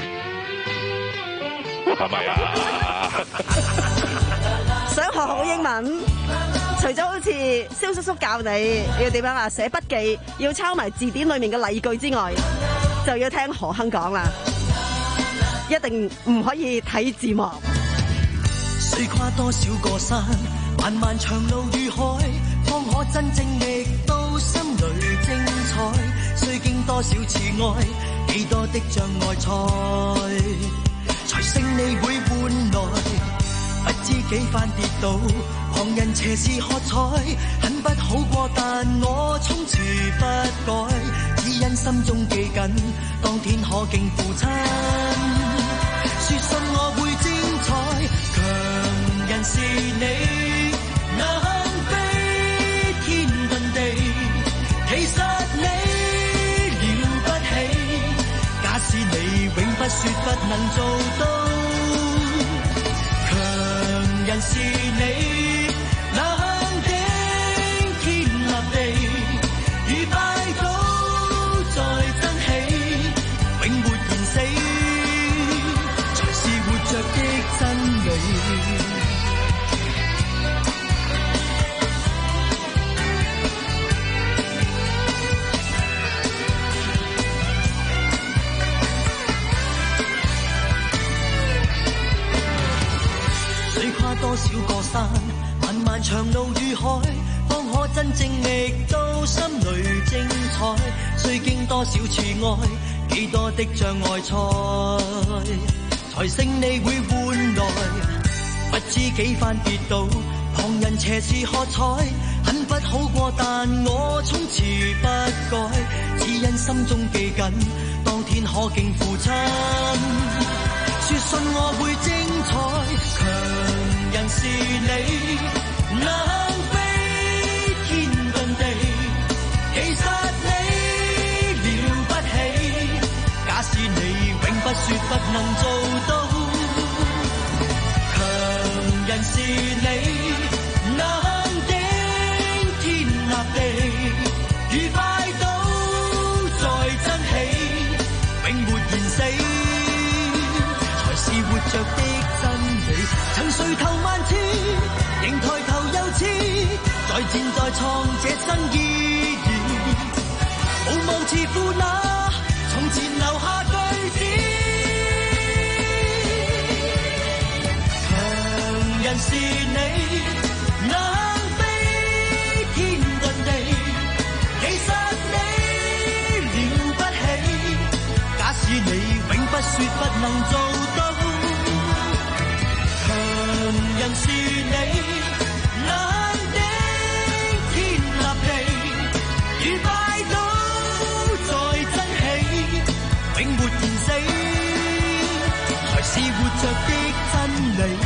係咪啊？ 想學好英文，除咗好似蕭叔叔教你要點樣啊，寫筆記要抄埋字典裏面嘅例句之外，就要聽何鏗講啦，一定唔可以睇字幕。 須跨多少個山，漫漫長路與海，方可真正覓到心裏精彩。須經多少次愛，幾多的障礙賽，才勝利會換來。不知幾番跌倒，旁人斜視喝彩，很不好過，但我從此不改，只因心中記緊，當天可敬父親。說信我會精彩，強人是你，能飛天遁地，其實你了不起。假使你永不說不能做到。人是你，能頂天立地，如拜倒再爭起，永沒言死，才是活着的真理。多少個山，漫漫長路與海，方可真正覓到心裏精彩。須經多少次愛，幾多的障礙賽，才勝利會換來。不知幾番跌倒，旁人斜視喝彩，很不好過，但我從此不改，只因心中記緊，當天可敬父親。說信我會精彩，強人是你，能飛天遁地， 能做到。強人是你，能頂天立地，愉快都在爭氣，永沒言死，才是活着的真理。曾垂頭萬次，仍抬頭又似，再戰再創這新意義，無望自負那從前留下句子。強人是你，能飛天遁地，其實你了不起，假使你永不說不能做到。強人是你，能頂天立地，愉快都在爭氣，永沒言死，才是活着的真理。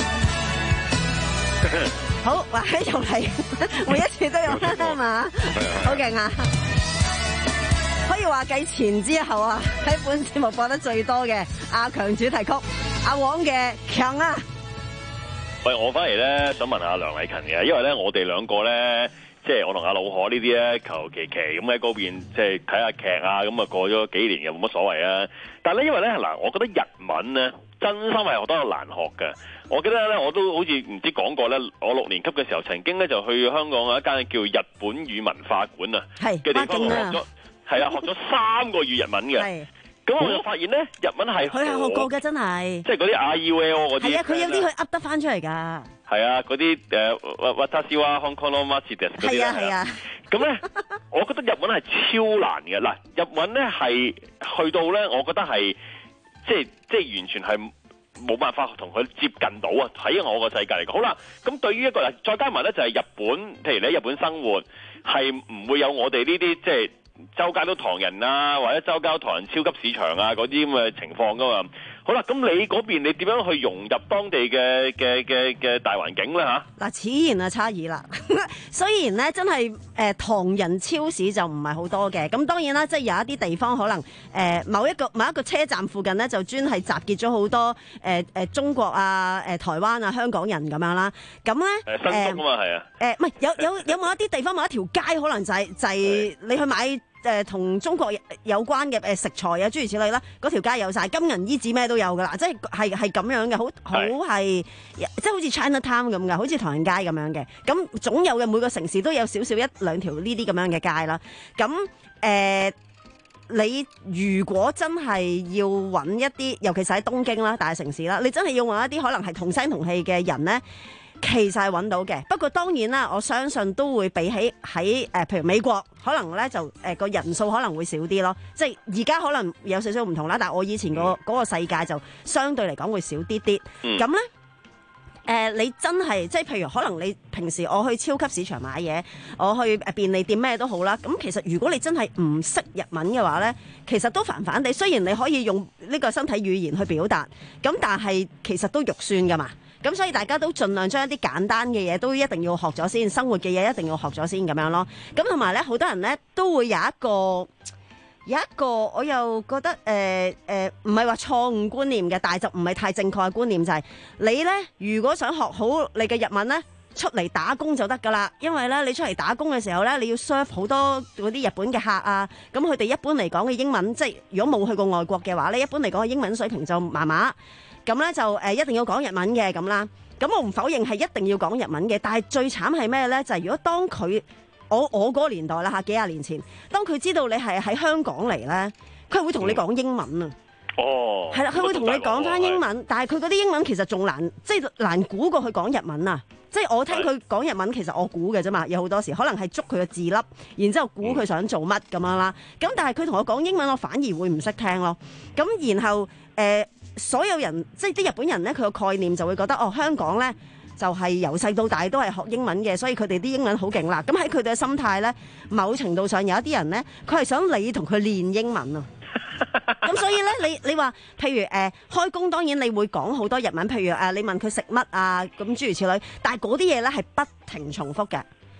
好，話起又嚟，每一次都有啦嘛，好勁啊！可以話繼前之後啊，喺本節目播得最多嘅阿強主題曲，阿黃嘅強啊！ 喂，我翻嚟咧想問下梁禮勤嘅，因為咧我哋兩個咧，即係我同阿老何呢啲咧，求其其咁喺嗰邊即係睇下劇啊，咁啊過咗幾年嘅冇乜所謂啊。但係咧，因為咧嗱，我覺得日文咧真心係學得難學嘅。我記得咧，我都好似唔知講過咧，我六年級嘅時候曾經咧就去香港有一間叫日本語文化館啊嘅地方學咗，係啊學咗三個月日文嘅。咁我就發現咧，日文係佢係學過嘅，真係。 即係嗰啲 R U L 嗰啲。係啊， 佢有啲佢噏得翻出嚟㗎。 係啊，嗰啲誒，Watashi wa Hong Kong no Machi desu嗰啲。係啊係啊。咁咧，我覺得日文係超難嘅。嗱，日文咧係去到咧，我覺得係即係即係完全係冇辦法同佢接近到啊！喺我個世界嚟講，好啦，咁對於一個嗱，再加埋咧就係日本，譬如你喺日本生活，係唔會有我哋呢啲即係。周街都唐人啊，或者周街都唐人超級市場啊，嗰啲咁嘅情況噶嘛。好啦，咁你嗰邊你點樣去融入當地嘅嘅嘅嘅大環境咧嚇？嗱， 此然啊差異啦。雖然咧真係誒、呃、唐人超市就唔係好多嘅，咁當然啦，即係有一啲地方可能誒、呃、某一個某一個車站附近咧就專係集結咗好多誒誒、呃、中國啊、誒、呃、台灣啊、香港人咁樣啦。咁咧誒新竹啊嘛係啊。誒唔係有有有某一啲地方某一條街可能就係、是、就係、是、你去買。誒同、呃、中國有關嘅誒食材啊，諸如此類啦，嗰條街有晒，金銀衣紙咩都有噶啦，即係係係咁樣嘅，好好係即係好似 China Town 咁嘅，好似唐人街咁樣嘅。咁總有嘅，每個城市都有少少一兩條呢啲咁樣嘅街啦。咁誒、呃，你如果真係要揾一啲，尤其是喺東京啦、大城市啦，你真係要揾一啲可能係同聲同氣嘅人咧。其實係揾到嘅，不過當然啦，我相信都會比起喺誒、呃，譬如美國，可能咧就誒個、呃、人數可能會少啲咯。即係而家可能有少少唔同啦，但係我以前、嗰個嗰、嗯、個世界就相對嚟講會少啲啲。咁咧誒，你真係即係譬如可能你平時我去超級市場買嘢，我去便利店咩都好啦。咁其實如果你真係唔識日文嘅話咧，其實都煩煩地。雖然你可以用呢個身體語言去表達，咁但係其實都肉酸噶嘛。咁所以大家都盡量將一啲簡單嘅嘢都一定要學咗先，生活嘅嘢一定要學咗先咁樣咯。咁同埋咧，好多人咧都會有一個有一個，我又覺得誒誒唔係話錯誤觀念嘅，但係就唔係太正確嘅觀念就係、是、你咧，如果想學好你嘅日文咧，出嚟打工就得㗎啦。因為咧，你出嚟打工嘅時候咧，你要 serve 好多嗰啲日本嘅客啊。咁佢哋一般嚟講嘅英文，即係如果冇去過外國嘅話咧，一般嚟講嘅英文水平就麻麻。咁咧就誒一定要講日文嘅咁啦，咁我唔否認係一定要講日文嘅，但係最慘係咩咧？就係、是、如果當佢我我嗰個年代啦嚇，幾廿年前，當佢知道你係喺香港嚟咧，佢會同你講英文啊。哦，係啦，佢會同你講翻英文，但係佢嗰啲英文其實仲難，即係難估過佢講日文啊。即係我聽佢講日文，其實我估嘅啫嘛，有好多時可能係捉佢嘅字粒，然之後估佢想做乜咁樣啦。咁但係佢同我講英文，我反而會唔識聽咯。咁然後誒。呃所有人即係啲日本人咧，佢個概念就會覺得哦，香港咧就係由細到大都係學英文嘅，所以佢哋啲英文好勁啦。咁喺佢哋嘅心態咧，某程度上有一啲人咧，佢係想你同佢練英文啊。咁所以咧，你你話譬如誒、呃、開工，當然你會講好多日文，譬如誒、呃、你問佢食乜啊，咁諸如此類。但係嗰啲嘢咧係不停重複嘅。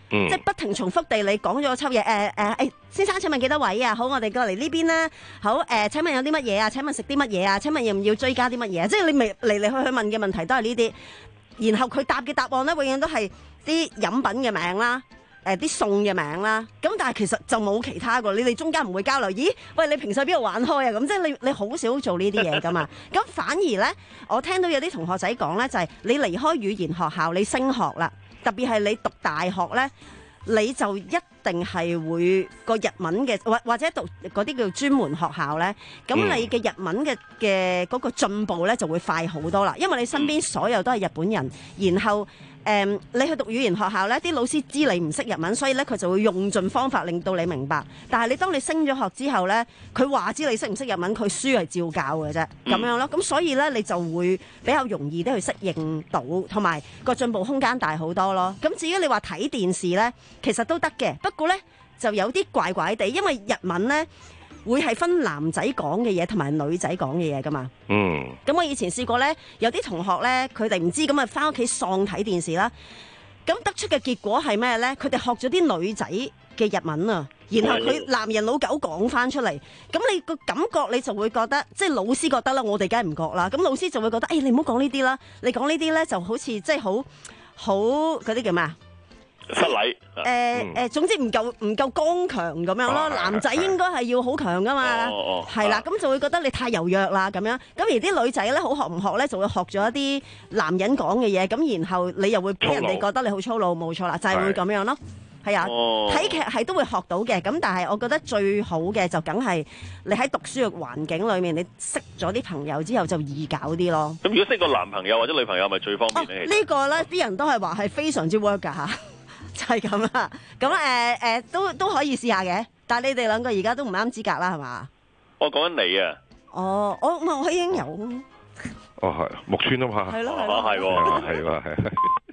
即係不停重複地你講咗抽嘢，誒誒誒，先生請問幾多位啊？好，我哋過嚟呢邊啦。好，誒、呃，請問有啲乜嘢啊？請問食啲乜嘢啊？請問要唔要追加啲乜嘢啊？即係你未嚟嚟去去問嘅問題都係呢啲，然後佢答嘅答案咧，永遠都係啲飲品嘅名啦。誒啲餸嘅名啦，咁但係其實就冇其他個，你哋中間唔會交流。咦？喂，你平時喺邊度玩開啊？咁即係你你好少做呢啲嘢噶嘛。咁反而咧，我聽到有啲同學仔講咧，就係、是、你離開語言學校，你升學啦，特別係你讀大學咧，你就一定係會個日文嘅，或或者讀嗰啲叫專門學校咧，咁你嘅日文嘅嘅嗰個進步咧就會快好多啦，因為你身邊所有都係日本人，然後。誒、嗯，你去讀語言學校咧，啲老師知你唔識日文，所以咧佢就會用盡方法令到你明白。但係你當你升咗學之後咧，佢話知你識唔識日文，佢書係照教嘅啫，咁樣咯。咁所以咧，你就會比較容易啲去適應到，同埋個進步空間大好多咯。咁至於你話睇電視咧，其實都得嘅，不過咧就有啲怪怪地，因為日文咧。會係分男仔講嘅嘢同埋女仔講嘅嘢噶嘛？嗯。咁我以前試過咧，有啲同學咧，佢哋唔知咁啊，翻屋企喪睇電視啦。咁得出嘅結果係咩咧？佢哋學咗啲女仔嘅日文啊，然後佢男人老狗講翻出嚟，咁你個感覺你就會覺得，即係老師覺得啦，我哋梗係唔覺啦。咁老師就會覺得，誒、哎，你唔好講呢啲啦，你講呢啲咧就好似即係好好嗰啲叫咩啊？ 失禮， 誒、呃、誒、嗯，總之唔夠唔夠剛強咁樣咯。啊、男仔應該係要好強噶嘛，係啦，咁、啊、就會覺得你太柔弱啦咁樣。咁而啲女仔咧，好學唔學咧，就會學咗一啲男人講嘅嘢，咁然後你又會俾人哋覺得你好粗魯，冇錯啦，就係、是、會咁樣咯。係啊，睇劇係都會學到嘅，咁但係我覺得最好嘅就梗係你喺讀書嘅環境裏面，你識咗啲朋友之後就易搞啲咯。 咁如果識個男朋友或者女朋友，咪最方便咧？ 哦這個、呢個咧，啲人都係話係非常之 work 噶嚇。就係咁啦，咁誒誒都都可以試下嘅，但係你哋兩個而家都唔啱資格啦，係嘛？ 我講緊你啊！ 哦，我唔係我已經有。 哦，係木村啊嘛。 係咯係咯，係喎， 係喎係。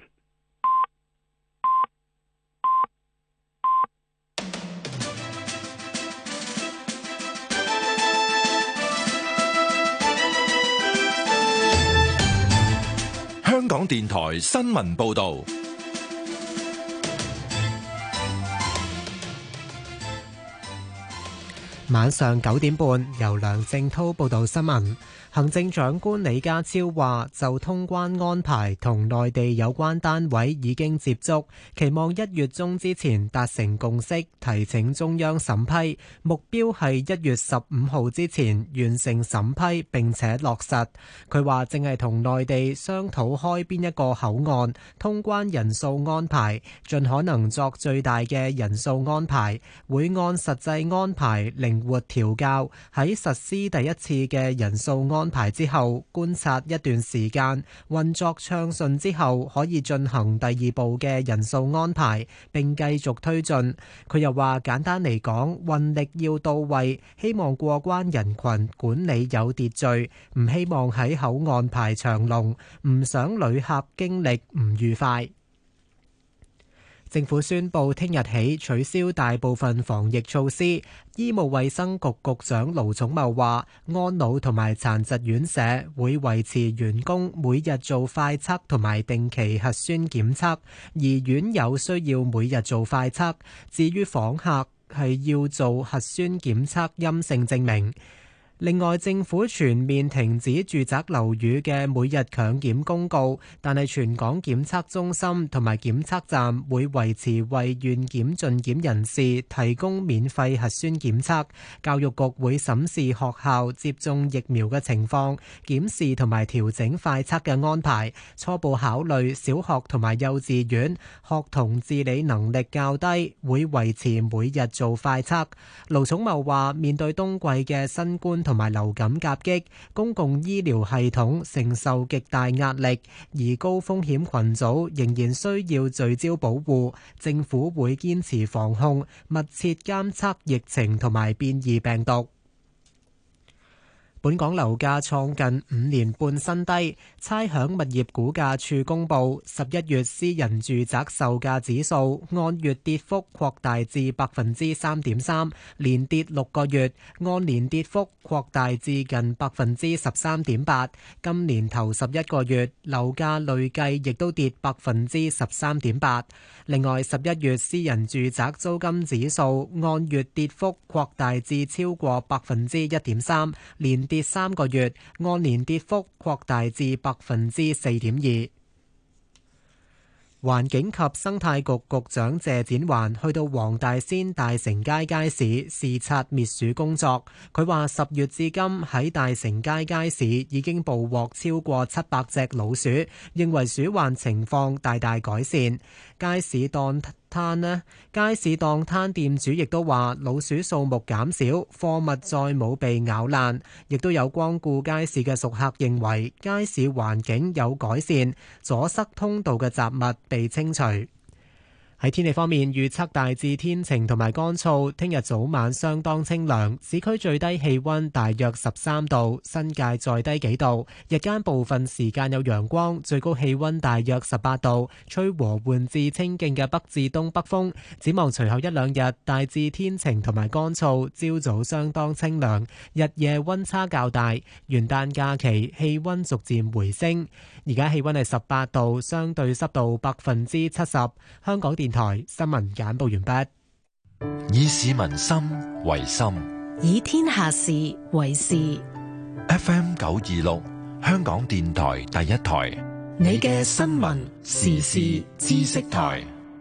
香港電台新聞報導。 晚上九點半，由梁正滔報道新聞。行政長官李家超話，就通關安排同內地有關單位已經接觸，期望一月中之前達成共識，提請中央審批，目標係一月十五號之前完成審批並且落實。佢話正係同內地商討開邊一個口岸，通關人數安排，盡可能作最大嘅人數安排，會按實際安排靈活調校。喺實施第一次嘅人數安排之後，觀察一段時間，運作暢順之後，可以進行第二步嘅人數安排，並繼續推進。佢又話簡單嚟講，運力要到位，希望過關人群管理有秩序，唔希望喺口岸排長龍，唔想旅客經歷唔愉快。政府宣布聽日起取消大部分防疫措施。醫務衛生局局長盧寵茂話，安老同埋殘疾院舍會維持員工每日做快測同埋定期核酸檢測，而院友需要每日做快測。至於訪客係要做核酸檢測陰性證明。另外，政府全面停止住宅樓宇嘅每日強檢公告，但係全港檢測中心同埋檢測站會維持為願檢盡檢人士提供免費核酸檢測。教育局會審視學校接種疫苗嘅情況，檢視同埋調整快測嘅安排。初步考慮小學同埋幼稚園學童自理能力較低，會維持每日做快測。盧寵茂話：面對冬季嘅新冠同埋流感夾擊，公共醫療系統承受極大壓力，而高風險群組仍然需要聚焦保護。政府會堅持防控，密切監測疫情同埋變異病毒。 本港樓價創近五年半新低。差餉物業估價署公佈，十一月私人住宅售價指數按月跌幅擴大至百分之三點三，連跌六個月，按年跌幅擴大至近百分之十三點八。今年頭十一個月樓價累計亦都跌百分之十三點八。另外，十一月私人住宅租金指數按月跌幅擴大至超過百分之一點三，連跌三個月，按年跌幅擴大至百分之四點二。環境及生態局局長謝展寰去到黃大仙大成街街市視察滅鼠工作。佢話十月至今喺大成街街市已經捕獲超過七百隻老鼠，認為鼠患情況大大改善。街市檔攤呢，街市檔攤店主亦都話老鼠數目減少，貨物再冇被咬爛。亦都有光顧街市嘅熟客認為街市環境有改善，阻塞通道嘅雜物被清除。喺天氣方面，預測大致天晴同埋乾燥，聽日早晚相當清涼，市區最低氣溫大約十三度，新界再低幾度。日間部分時間有陽光，最高氣溫大約十八度，吹和緩至清勁嘅北至東北風。展望隨後一兩日，大致天晴同埋乾燥，朝早相當清涼，日夜溫差較大。元旦假期氣溫逐漸回升，而家氣溫係十八度，相對濕度百分之七十。香港電台新聞簡報完畢。 以市民心為心， 以天下事為事。 F M 九二六，香港電台第一台， 你嘅新聞時事知識台。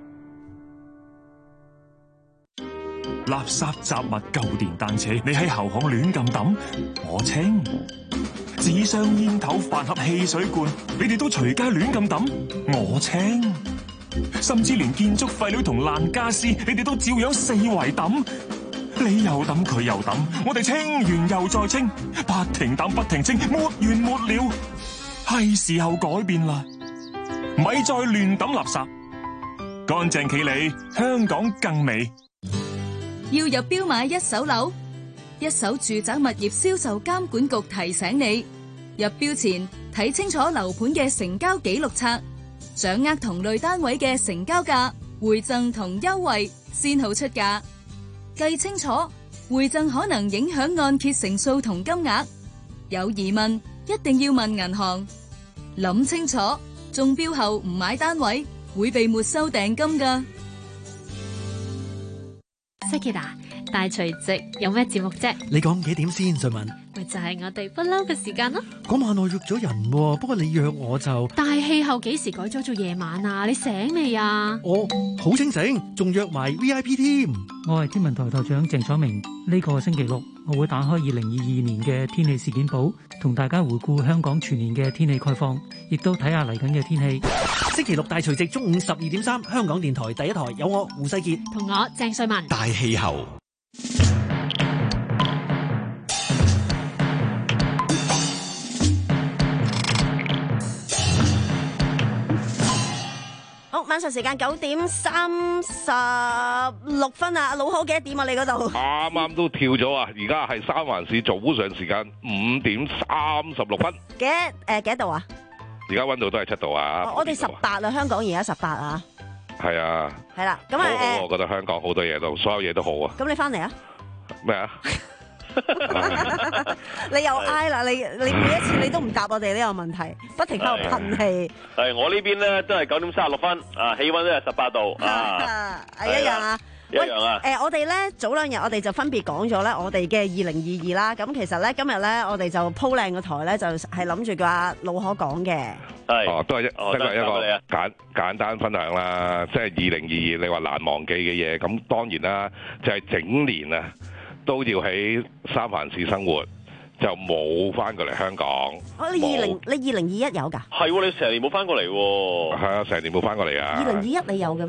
垃圾雜物舊電單車，你喺後巷亂咁抌，我清；紙箱煙頭飯盒汽水罐，你哋都隨街亂咁抌，我清。甚至連建築廢料同爛家私，你哋都照樣四圍抌。你又抌，佢又抌，我哋清完又再清，不停抌不停清，沒完沒了。係時候改變啦，咪再亂抌垃圾，乾淨企理，香港更美。 要入標買一手樓，一手住宅物業銷售監管局提醒你，入標前睇清楚樓盤嘅成交記錄冊，掌握同類單位嘅成交價、回贈同優惠，先好出價。計清楚，回贈可能影響按揭成數同金額。有疑問，一定要問銀行。諗清楚，中標後唔買單位，會被沒收訂金㗎。 西杰啊，大除夕有咩節目啫？ 你講幾點先？瑞文， 咪就係我哋不嬲嘅時間咯。 嗰晚我約咗人，不過你約我就大氣候幾時改咗做夜晚啊？你醒未啊？ 我好清醒，仲約埋 V I P 添。 我係天文台台長鄭楚明，呢個星期六我會打開二零二二年嘅天氣事件簿，同大家回顧香港全年嘅天氣概況，亦都睇下嚟緊嘅天氣。 星期六大除夕中午十二點三，香港電台第一台有我胡世傑同我鄭瑞文。 大氣候。 好，晚上時間九點三十六分啊！老好幾多點啊？你嗰度啱啱都跳咗啊！而家係三環市早上時間五點三十六分。 幾誒幾度啊？ 而家溫度都係七度啊！ 我哋十八啦，香港而家十八啊。 係啊。 係啦，咁啊好好，我覺得香港好多嘢都，所有嘢都好啊。 咁你翻嚟啊？ 咩啊？ 你又挨啦！你你每一次你都唔答我哋呢個問題，不停喺度噴氣。 係我呢邊咧都係九點三十六分啊，氣溫都係十八度啊， 係一樣啊。 一樣啊！ 誒、呃，我哋咧早兩日我哋就分別講咗咧，我哋嘅二零二二啦。咁其實咧今日咧我哋就鋪靚個台咧，就係諗住叫阿老可講嘅。 係哦，都係一哦都係一個一簡簡單分享啦。即係二零二二，你話難忘記嘅嘢，咁當然啦，就係、是、整年啊都要喺三藩市生活，就冇翻過嚟香港。 哦，你二零你二零二一有㗎？ 係喎，你成年冇翻過嚟喎。 係啊，成年冇翻過嚟啊。 二零二一你有嘅咩？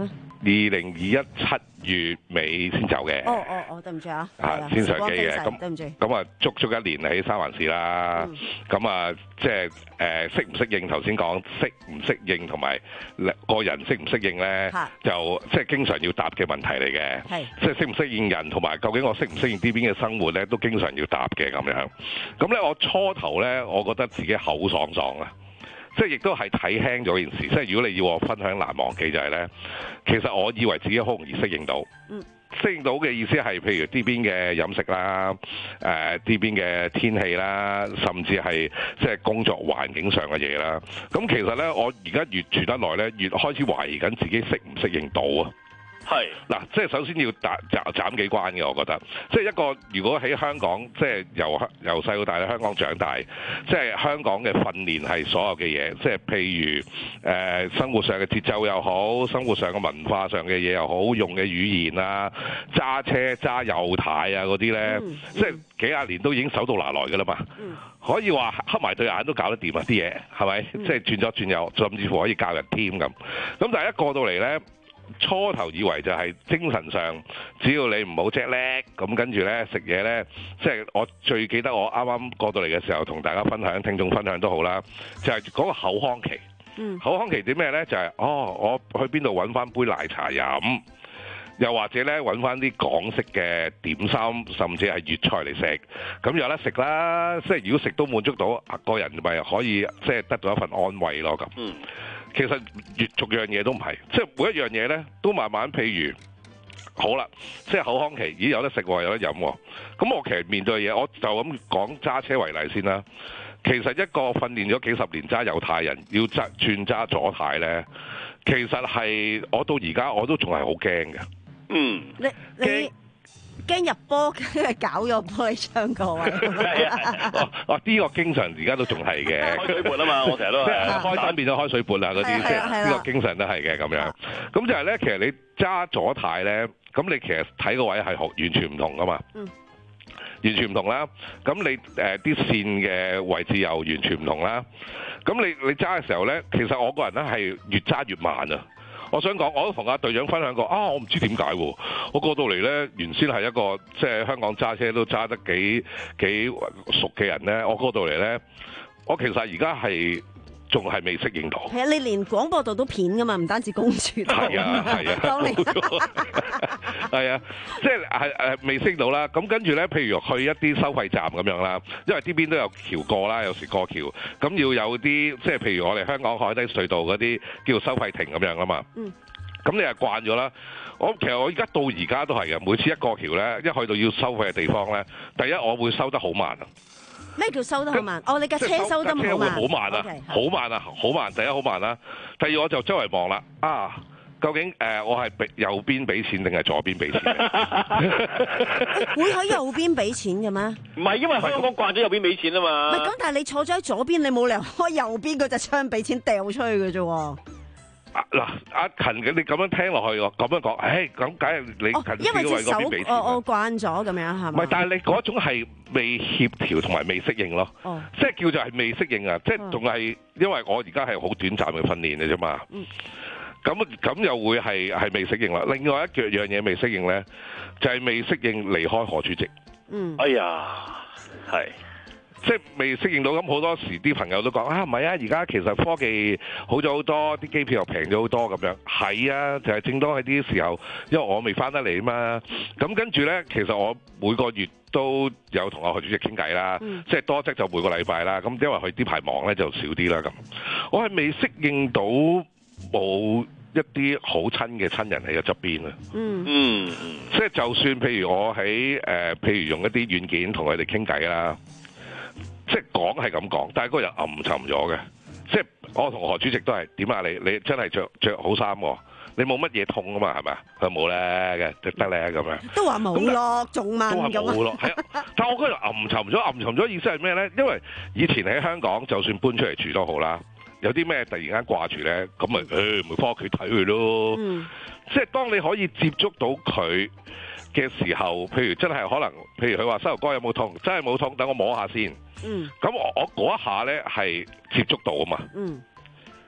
零二一七月尾先走嘅。 哦哦哦，對唔住啊， 啊，先上機嘅，咁對唔住。 咁啊，足足一年喺三藩市啦。咁、嗯、啊，即係誒適唔適應頭先講適唔適應同埋個人適唔適應咧，就即係經常要答嘅問題嚟嘅。係，即係適唔適應人同埋究竟我適唔適應呢邊嘅生活咧，都經常要答嘅咁樣。咁咧，我初頭咧，我覺得自己口爽爽啊。即係亦都係睇輕咗件事，即係如果你要我分享難忘記就係咧，其實我以為自己好容易適應到，嗯、適應到嘅意思係譬如呢邊嘅飲食啦，誒呢邊嘅天氣啦，甚至係即係工作環境上嘅嘢啦。咁其實咧，我而家越住得耐咧，越開始懷疑緊自己適唔適應到啊！係嗱，即係首先要打斬斬幾關嘅，我覺得，即係一個如果喺香港，即係由由細到大喺香港長大，即係香港嘅訓練係所有嘅嘢，即係譬如誒、呃、生活上嘅節奏又好，生活上嘅文化上嘅嘢又好，用嘅語言啊，揸車揸右軚啊嗰啲咧，嗯、即係幾廿年都已經手到拿來㗎啦嘛，嗯、可以話黑埋對眼都搞得掂啊啲嘢，係咪？嗯、即係轉左轉右，甚至乎可以教人添咁。咁但係一過到嚟咧。初頭以為就係精神上，只要你唔好隻叻，咁跟住咧食嘢咧，即係我最記得我啱啱過到嚟嘅時候，同大家分享、聽眾分享都好啦，就係嗰個口腔期。嗯，口腔期啲咩咧？就係哦，我去邊度揾翻杯奶茶飲，又或者咧揾翻啲港式嘅點心，甚至係粵菜嚟食，咁有得食啦。即係如果食都滿足到個人，咪可以即係得到一份安慰咯咁。嗯。其實越逐樣嘢都唔係，即係每一樣嘢咧都慢慢，譬如好啦，即係口腔期，咦有得食喎，有得飲喎。咁我其實面對嘅嘢，我就咁講揸車為例先啦。其實一個訓練咗幾十年揸右軚人，要揸轉揸左軚咧，其實係我到而家我都仲係好驚嘅。嗯， 你你。驚入波，搞咗波喺窗個位。 哦哦，呢個經常而家都仲係嘅。開水缽啊嘛，我成日都係開單變咗開水缽啊嗰啲，即係呢個經常都係嘅咁樣。咁就係咧，其實你揸左軚咧，咁你其實睇個位係學完全唔同噶嘛。嗯。完全唔同啦。咁你誒啲線嘅位置又完全唔同啦。咁你你揸嘅時候咧，其實我個人咧係越揸越慢啊。我想講，我都同阿隊長分享過啊！我唔知點解喎，我過到嚟咧，原先係一個即係香港揸車都揸得幾幾熟嘅人咧，我過到嚟咧，我其實而家係仲係未適應到。 係啊，你連廣播道都片噶嘛，唔單止公主道。係啊，係啊。當年係啊，即係係誒未適應到啦。咁跟住咧，譬如去一啲收費站咁樣啦，因為呢邊都有橋過啦，有時過橋，咁要有啲即係譬如我哋香港海底隧道嗰啲叫收費亭咁樣啊嘛。嗯。咁你係慣咗啦。我其實我而家到而家都係嘅，每次一過橋咧，一去到要收費嘅地方咧，第一我會收得好慢啊。 咩叫收得好慢？哦，你架車收得好慢。車會好慢啊，好慢啊，好慢。第一好慢啦，第二我就周圍望啦，啊，究竟誒我係俾右邊俾錢定係左邊俾錢？ 會喺右邊俾錢嘅咩？ 唔係，因為香港慣咗右邊俾錢啊嘛。 唔係咁，但係你坐咗喺左邊，你冇理由開右邊嗰隻窗俾錢掉出去嘅啫。 嗱，阿勤嘅你咁樣聽落去，我咁樣講，誒咁梗係你勤少為嗰邊俾錢。 我我慣咗咁樣係嘛？ 唔係，但係你嗰種係未協調同埋未適應咯。哦，即係叫做係未適應啊！即係仲係因為我而家係好短暫嘅訓練嘅啫嘛。嗯。咁咁又會係係未適應啦。另外一樣嘢未適應咧，就係未適應離開何主席。嗯。哎呀，係。即係未適應到，咁好多時啲朋友都講啊，唔係啊，而家其實科技好咗好多，啲機票又平咗好多咁樣。係啊，就係正當喺啲時候，因為我未翻得嚟啊嘛。咁跟住咧，其實我每個月都有同阿何主席傾偈啦，嗯、即係多則就每個禮拜啦。咁因為佢呢排忙咧就少啲啦咁。我係未適應到冇一啲好親嘅親人喺個側邊啊。嗯嗯，即係就算譬如我喺誒、呃，譬如用一啲軟件同佢哋傾偈啦。即係講係咁講，但係嗰個人暗沉咗嘅。即係我同何主席都係點啊？你你真係着着好衫喎，你冇乜嘢痛啊嘛？係咪啊？佢冇咧嘅，得咧咁樣。 都話冇咯，仲問咁。都話冇咯，係啊。但係我嗰度暗沉咗，暗沉咗意思係咩咧？因為以前喺香港，就算搬出嚟住都好啦，有啲咩突然間掛住咧，咁咪誒咪翻屋企睇佢咯。嗯、即係當你可以接觸到佢嘅時候，譬如真係可能，譬如佢話膝頭哥有冇痛，真係冇痛，等我摸下先。嗯，咁我我嗰一下咧係接觸到啊嘛。嗯，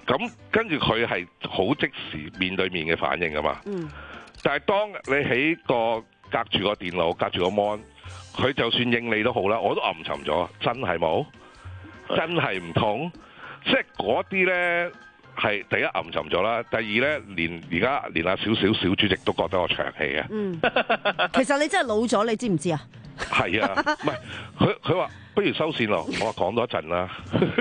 咁跟住佢係好即時面對面嘅反應㗎嘛。 嗯。 但係當你喺個隔住個電腦、隔住個 mon，佢就算應你都好啦，我都暗沉咗，真係冇，真係唔同。即係嗰啲咧係第一暗沉咗啦，第二咧連而家連阿少少小主席都覺得我長氣嘅。 嗯，其實你真係老咗，你知唔知啊？ 係啊，唔係佢佢話不如收線咯，我話講多一陣啦。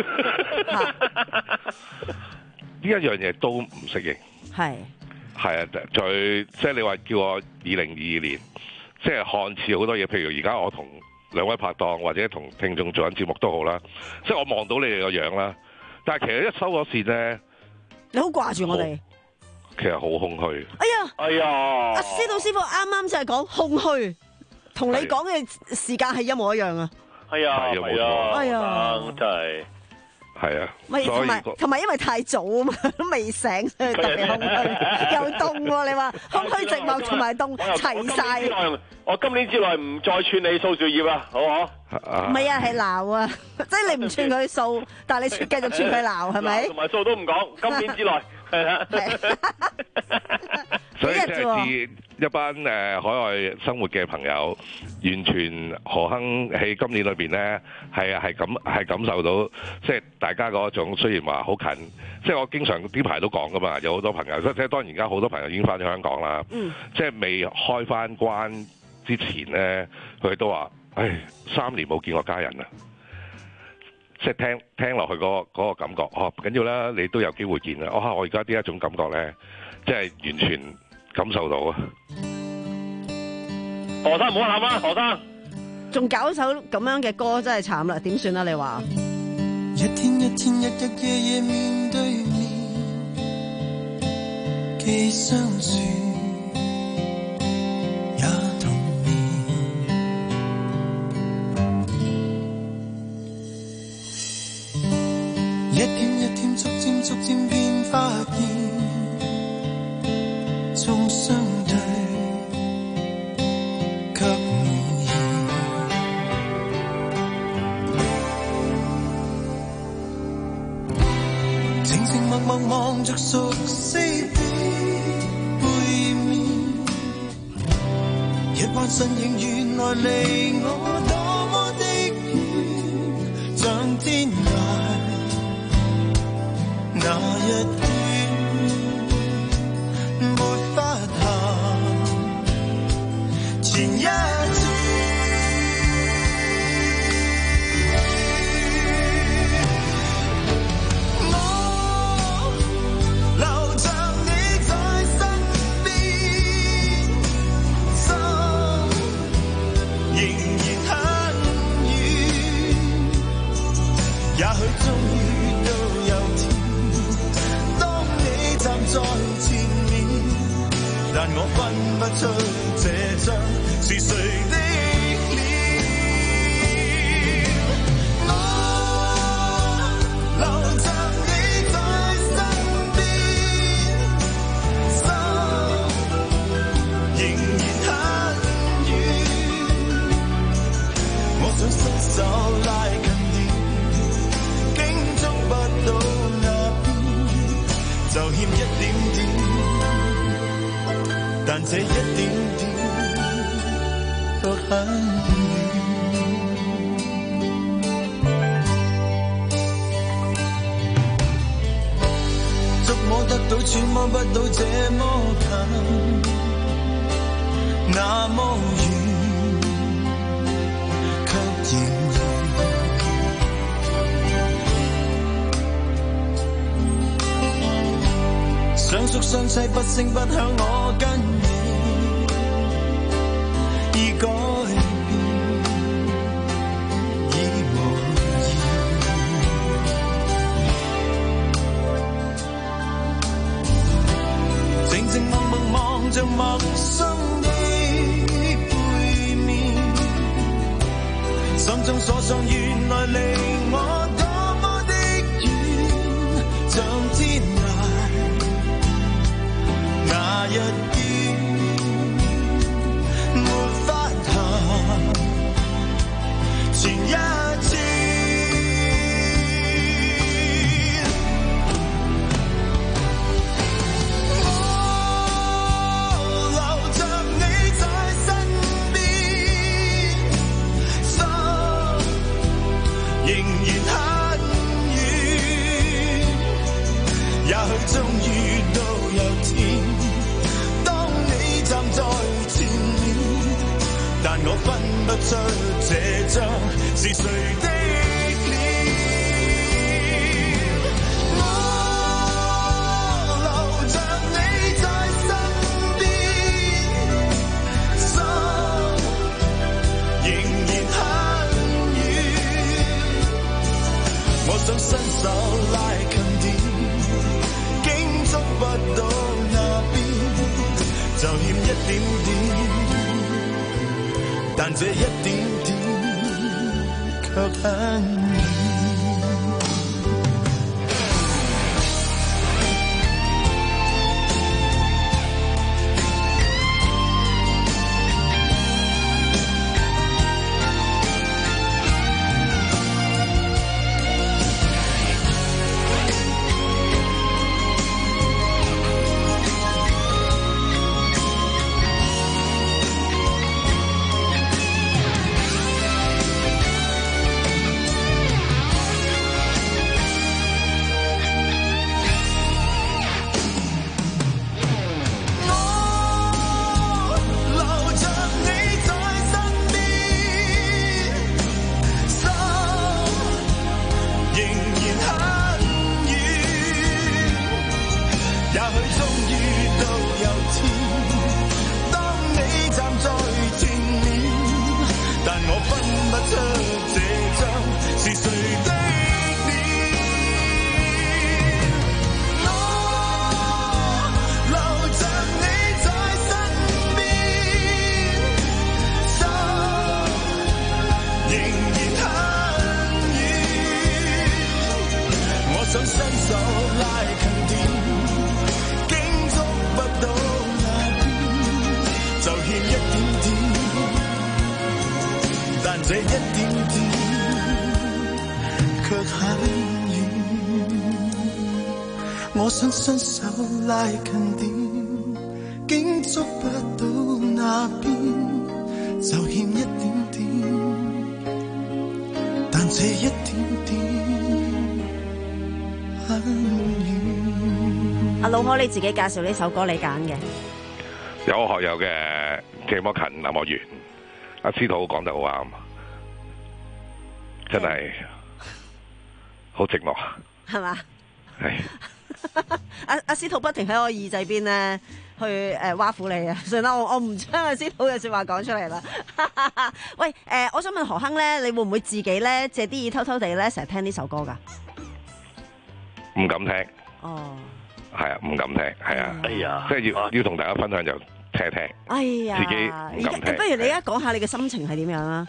呢一樣嘢都唔適應。係。係啊，最即係你話叫我二零二二年，即係看似好多嘢，譬如而家我同兩位拍檔或者同聽眾做緊節目都好啦，即係我望到你哋個樣啦，但係其實一收咗線咧， 你好掛住我哋， 其實好空虛。 哎呀， 哎呀， 阿司徒師傅啱啱就係講空虛，同你講嘅時間係一模一樣啊。 係啊，係啊， 哎呀， 真係。 係啊， 咪同埋同埋，因為太早啊嘛，都未醒，所以特別空虛，又凍喎。你話空虛、寂寞同埋凍齊晒。 我今年之內唔再串你數樹葉啊，好唔好？ 唔係啊，係鬧啊，即係你唔串佢數，但係你繼續串佢鬧，係咪？ 同埋數都唔講，今年之內係啊。 所以即係指一班誒海外生活嘅朋友，完全何亨喺今年裏邊咧，係啊係感係感受到，即係大家嗰種雖然話好近，即係我經常呢排都講噶嘛，有好多朋友，即係當然而家好多朋友已經翻咗香港啦，嗯、即係未開翻關之前咧，佢都話：唉，三年冇見過家人啦。即係聽聽落去嗰個嗰個感覺，哦，唔緊要啦，你都有機會見啦。哦，我而家呢一種感覺咧，即係完全感受到啊！ 何生唔好喊啊，何生！ 仲搞首咁樣嘅歌真係慘啦，點算啊？你話？ 一天一天日日夜夜面對面，既相處也同眠，一天一天逐漸逐漸變發現，縱相對卻無言，靜靜默默望着熟悉的背面，一彎身影原來離我多麼的遠，像天涯那一段沒法行前一轉，我留着你在身邊，心仍然很遠，也許終於都有天站在前面，但我分不出這張是誰的臉。我留着你在身邊，心仍然很遠，我想伸手拉近點，竟觸不到那邊，就欠一點點，但這一點點卻很遠。觸摸得到，揣摩不到這麼近，那麼遠，卻遙遠。相宿相棲，不聲不響，我跟你已改變，已無言。靜靜默默望着陌生的背面，心中所想原來離我多麼的遠，像天涯那一邊沒法行前一次， 在前面，但我分不出這張是誰的臉。我留着你在身邊，心仍然很遠。我想伸手拉近點，竟觸不到那邊，就欠一點點。但這一點點卻很遠。這一點點卻很遠，我想伸手拉近點，竟觸不到那邊，就欠一點點，但這一點點很遠。 阿老可你自己介紹呢首歌你揀嘅？ 有學友嘅這麼近那麼遠，阿司徒講得好啱。真係好寂寞， 係嘛？ 係阿阿司徒不停喺我耳仔邊咧，去誒挖苦你啊！算啦，我我唔將阿司徒嘅説話講出嚟啦。喂，誒、呃，我想問何亨咧，你會唔會自己咧借啲耳偷偷地咧，成日聽呢首歌㗎？ 唔敢聽。 哦。係啊，唔敢聽，係啊。 哎呀， 即係要要同大家分享就聽一聽。 哎呀， 自己唔敢聽。 不如你而家講下你嘅心情係點樣啊？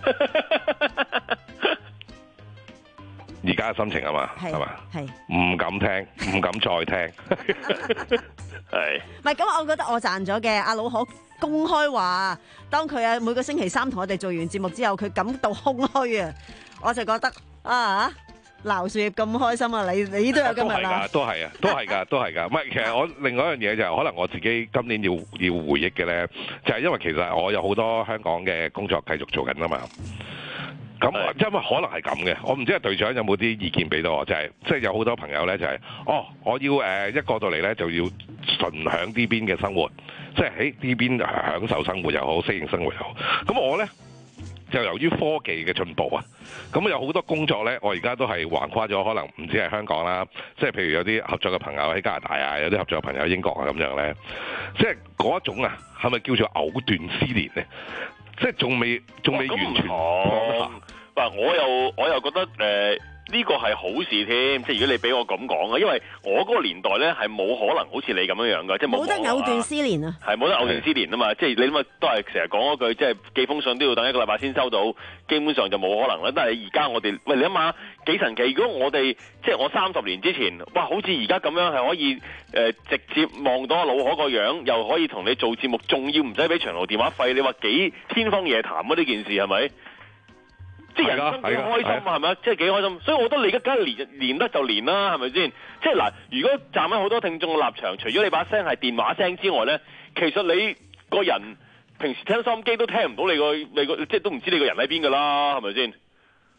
而家嘅心情啊嘛，係嘛， 係唔敢聽，唔敢再聽，係。 唔係咁，我覺得我賺咗嘅。阿老可公開話，當佢啊每個星期三同我哋做完節目之後，佢感到空虛啊，我就覺得啊，撈樹葉咁開心啊！你你都有今日啦， 都係啊，都係㗎，都係㗎。唔係，其實我另外一樣嘢就係、是、可能我自己今年要要回憶嘅咧，就係、是、因為其實我有好多香港嘅工作繼續做緊啊嘛。咁因為可能係咁嘅，我唔知係隊長有冇啲意見俾到我，就係即係有好多朋友咧就係、是，哦，我要誒、呃、一過到嚟咧就要純享呢邊嘅生活，即係喺呢邊享受生活又好，適應生活又好。咁我咧就由於科技嘅進步啊，咁有好多工作咧，我而家都係橫跨咗，可能唔止係香港啦，即係譬如有啲合作嘅朋友喺加拿大啊，有啲合作嘅朋友喺英國啊咁樣咧，即係嗰一種啊，係咪叫做藕斷絲連咧？即係仲未仲未完全放下。 嗱，我又我又覺得誒呢、呃呢個係好事添，即係如果你俾我咁講啊，因為我嗰個年代咧係冇可能好似你咁樣樣嘅，即係冇得藕斷絲連啊， 係冇得藕斷絲連啊嘛，即係你諗下都係成日講嗰句，即係寄封信都要等一個禮拜先收到，基本上就冇可能啦。但係而家我哋喂你諗下幾神奇，如果我哋即係我三十年之前，哇，好似而家咁樣係可以誒、呃、直接望到阿老可個樣，又可以同你做節目，仲要唔使俾長途電話費，你話幾天方夜譚啊？呢件事係咪？即係人生幾開心啊，係咪？即係幾開心，所以我覺得你而家梗係連連得就連啦，係咪先？即係嗱，如果站喺好多聽眾嘅立場，除咗你把聲係電話聲之外咧，其實你個人平時聽收音機都聽唔到你個你個，即係都唔知你個人喺邊㗎啦，係咪先？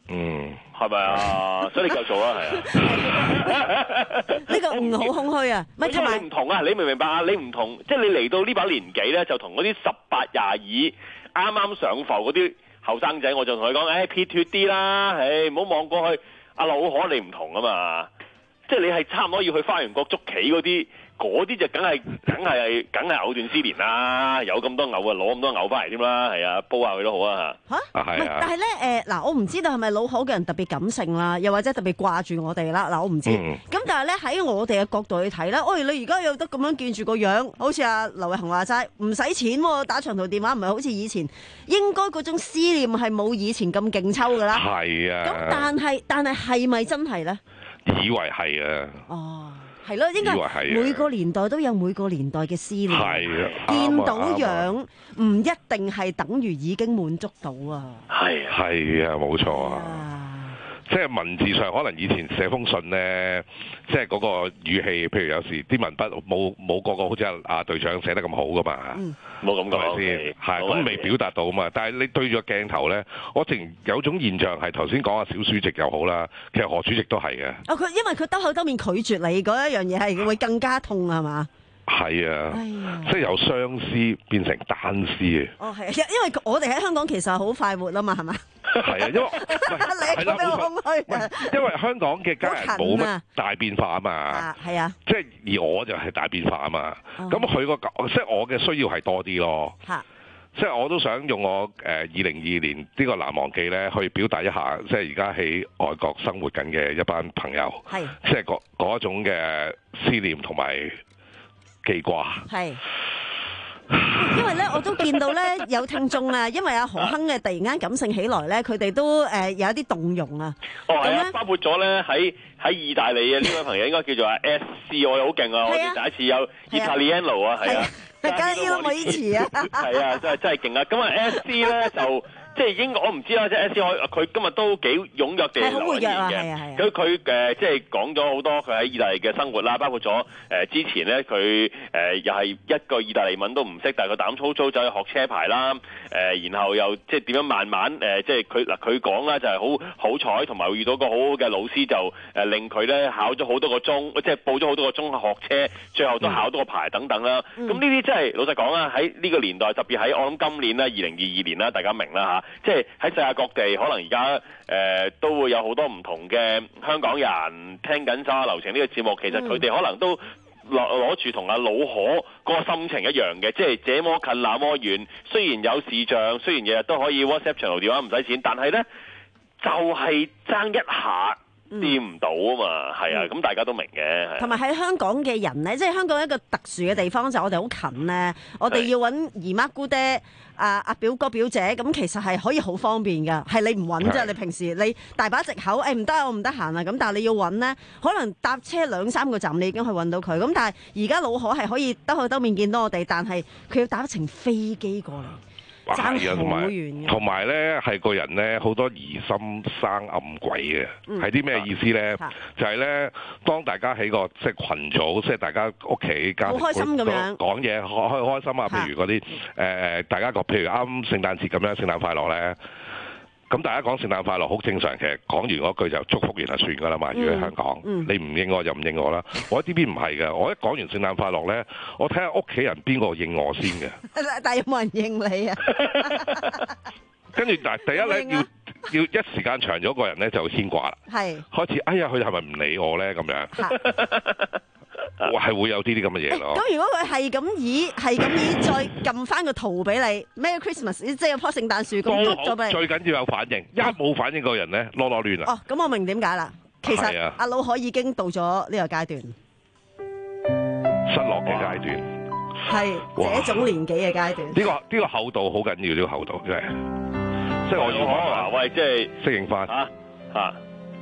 嗯， 係咪啊？所以你夠做啦，係啊。 呢個唔好空虛啊， 唔係因為你唔同啊，你明唔明白啊？你唔同，即係你嚟到呢把年紀咧，就同嗰啲十八廿二啱啱上浮嗰啲後生仔，我就同佢講，誒撇脱啲啦，誒唔好望過去。阿老可你唔同啊嘛，即係你係差唔多要去花園國捉棋嗰啲。嗰啲就梗係梗係梗係藕斷絲連啦，有咁多藕啊，攞咁多藕翻嚟添啦，係啊，煲下佢都好啊嚇。 嚇，唔係，但係咧誒嗱，我唔知道係咪老口嘅人特別感性啦，又或者特別掛住我哋啦，嗱，我唔知。咁、嗯、但係咧喺我哋嘅角度去睇咧，喂、哎，你而家有得咁樣見住個樣，好似阿劉偉恒話齋，唔使錢喎，打長途電話唔係好似以前，應該嗰種思念係冇以前咁勁抽㗎啦。係啊。咁但係但係係咪真係咧？ 以為係啊。哦。 係咯，應該每個年代都有每個年代嘅思念。係啊，見到樣唔一定係等於已經滿足到啊。 係係啊，冇錯啊。即係文字上，可能以前寫封信咧，即係嗰個語氣，譬如有時啲文筆冇冇個個好似阿阿隊長寫得咁好噶嘛。 冇咁講先，係咁未表達到嘛。但係你對住個鏡頭咧，我淨有種現象係頭先講阿小主席又好啦，其實何主席都係嘅。 哦，佢因為佢兜口兜面拒絕你嗰一樣嘢，係會更加痛係嘛？ 係啊，即係由相思變成單思啊！ 哦，係啊，因為我哋喺香港其實好快活啊嘛，係嘛？ 係啊，因為你咁樣空虛， 因為香港嘅家人冇乜大變化啊嘛， 係啊， 即係而我就係大變化啊嘛。咁佢個即係我嘅需要係多啲咯，即係我都想用我誒二零二二年呢個難忘記咧，去表達一下，即係而家喺外國生活緊嘅一班朋友，即係嗰嗰種嘅思念同埋記掛。係。 因為咧，我都見到咧有聽眾啊，因為阿何亨嘅突然間感性起來咧，佢哋都誒有一啲動容啊。 哦，係啊，包括咗咧喺喺意大利嘅呢位朋友，應該叫做阿 S C， 我哋好勁啊！我哋第一次有 Italiano 啊，係啊， 加啲都冇以前啊。 係啊，真係真係勁啊！咁啊 S C 咧就。即係應該我唔知啦，即係 S C 佢今日都幾踴躍地留言嘅。佢佢誒即係講咗好多佢喺意大利嘅生活啦，包括咗誒、呃、之前咧佢誒又係一個意大利文都唔識，但係佢膽粗粗走去學車牌啦。誒、呃、然後又即係點樣慢慢誒、呃、即係佢嗱佢講啦，就係好好彩，同埋會遇到個好好嘅老師，就誒、呃、令佢咧考咗好多個鐘，即係報咗好多個鐘學車，最後都考到個牌等等啦。咁呢啲真係老實講啦，喺呢個年代，特別喺我諗今年啦，二零二二年啦，大家明啦嚇。即係喺世界各地，可能而家誒都會有好多唔同嘅香港人聽緊《沙流情》呢個節目，其實佢哋可能都攞攞住同阿老可嗰個心情一樣嘅，即係這麼近那麼遠。雖然有視像，雖然日日都可以 WhatsApp 長途電話唔使錢，但係呢就係、是、爭一下。掂唔到啊嘛，係啊，咁大家都明嘅。 同埋喺香港嘅人咧，即係香港一個特殊嘅地方就係我哋好近咧，我哋要揾姨媽姑爹、阿阿表哥表姐，咁其實係可以好方便㗎。係你唔揾啫，你平時你大把藉口，誒唔得我唔得閒啊，咁但係你要揾咧，可能搭車兩三個站你已經去揾到佢。咁但係而家老可係可以兜口兜面見到我哋，但係佢要搭一程飛機過嚟。 係啊，同埋同埋咧，係個人咧好多疑心生暗鬼嘅，係啲咩意思咧？就係、是、咧，當大家喺個即係群組，即係大家屋企家庭好開心咁樣講嘢，開開開心啊！譬如嗰啲誒，大家個譬如啱聖誕節咁樣，聖誕快樂咧。咁大家講聖誕快樂好正常，其實講完嗰句就祝福完就算噶啦嘛。如果喺香港，嗯、你唔應我就唔應我啦。我喺呢邊唔係嘅，我一講完聖誕快樂咧，我睇下屋企人邊個應我先嘅。 但係有冇人應你啊？ 跟住嗱，第一咧要要一時間長咗個人咧就牽掛啦。係開始，哎呀，佢係咪唔理我咧？咁樣。我係會有啲啲咁嘅嘢咯。 咁如果佢係咁以係咁以再撳翻個圖俾你，Merry Christmas，即係有棵聖誕樹咁捉咗俾你。 最緊要有反應，一冇反應個人咧，囉囉亂啦。 哦，咁我明點解啦。其實阿老可已經到咗呢個階段， 失落嘅階段， 係這種年紀嘅階段。 呢個呢個厚度好緊要，呢個厚度真係，即係我要講喂，即係適應翻嚇嚇。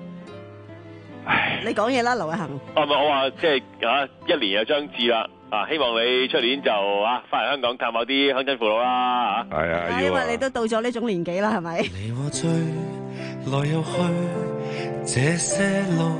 你講嘢啦，劉偉恒。 啊唔係，我話即係啊，一年又將至啦，啊希望你出年就啊翻嚟香港探某啲鄉親父老啦嚇。 係啊， 因為你都到咗呢種年紀啦，係咪？ 你我追來又去這些路，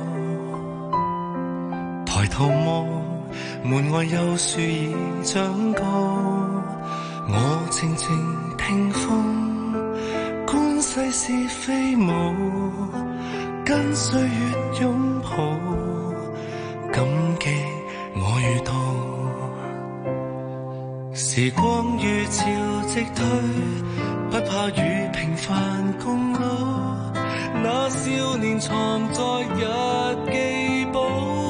抬頭望門外有樹已長高，我靜靜聽風，觀世是非無，跟歲月擁抱，感激我遇到。時光如潮汐退，不怕與平凡共老，那少年藏在日記簿，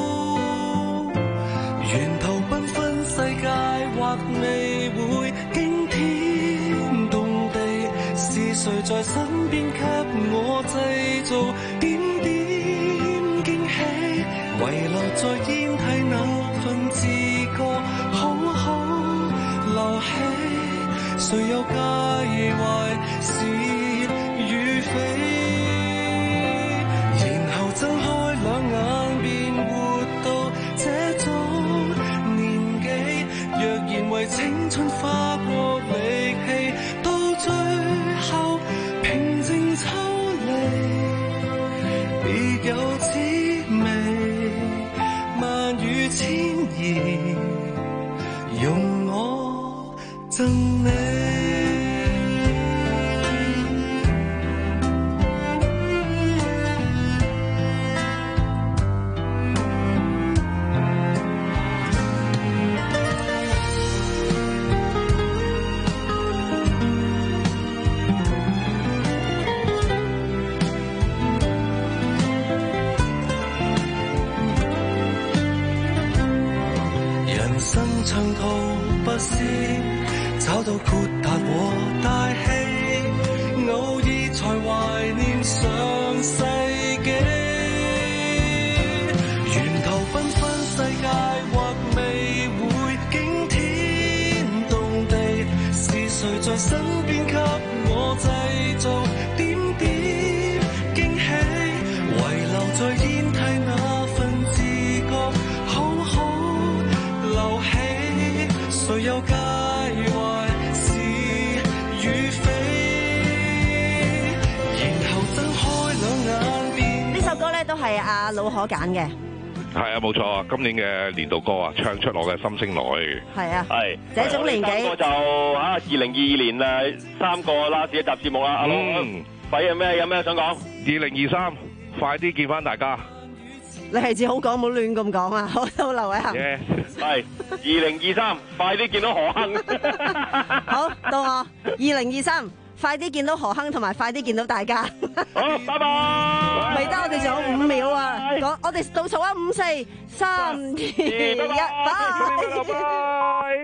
沿途繽紛世界或未會驚天動地，是誰在身邊給我製造點點驚喜，遺留在煙蒂那份自覺好好留起，誰又介懷是與非，然後睜開兩眼便活到這種年紀，若然為青春花過力氣，到最後平靜抽離，別有滋味，萬語千言，用我贈你。長途跋涉，找到豁達和大氣，偶爾才懷念上世紀。沿途繽紛世界或未會驚天動地，是誰在身邊給我製造點點驚喜，遺留在煙蒂那份自覺好好留起，誰又介懷是與非，然後睜開兩眼便。 呢首歌咧都係阿老可揀嘅。 係啊，冇錯啊！今年嘅年度歌啊，唱出我嘅心聲來。 係啊， 係。 這種年紀。 個就嚇二零二二年誒三個 last 一集節目啦。阿老，費有咩有咩想講？ 二零二三，快啲見翻大家。 你係至好講，唔好亂咁講啊！好，到劉偉恒。 係二零二三，快啲見到何亨。 好，到我二零二三，快啲見到何亨，同埋快啲見到大家。 好，拜拜。 未得，我哋仲有五秒啊！講，我哋倒數啊，五四三二一，拜。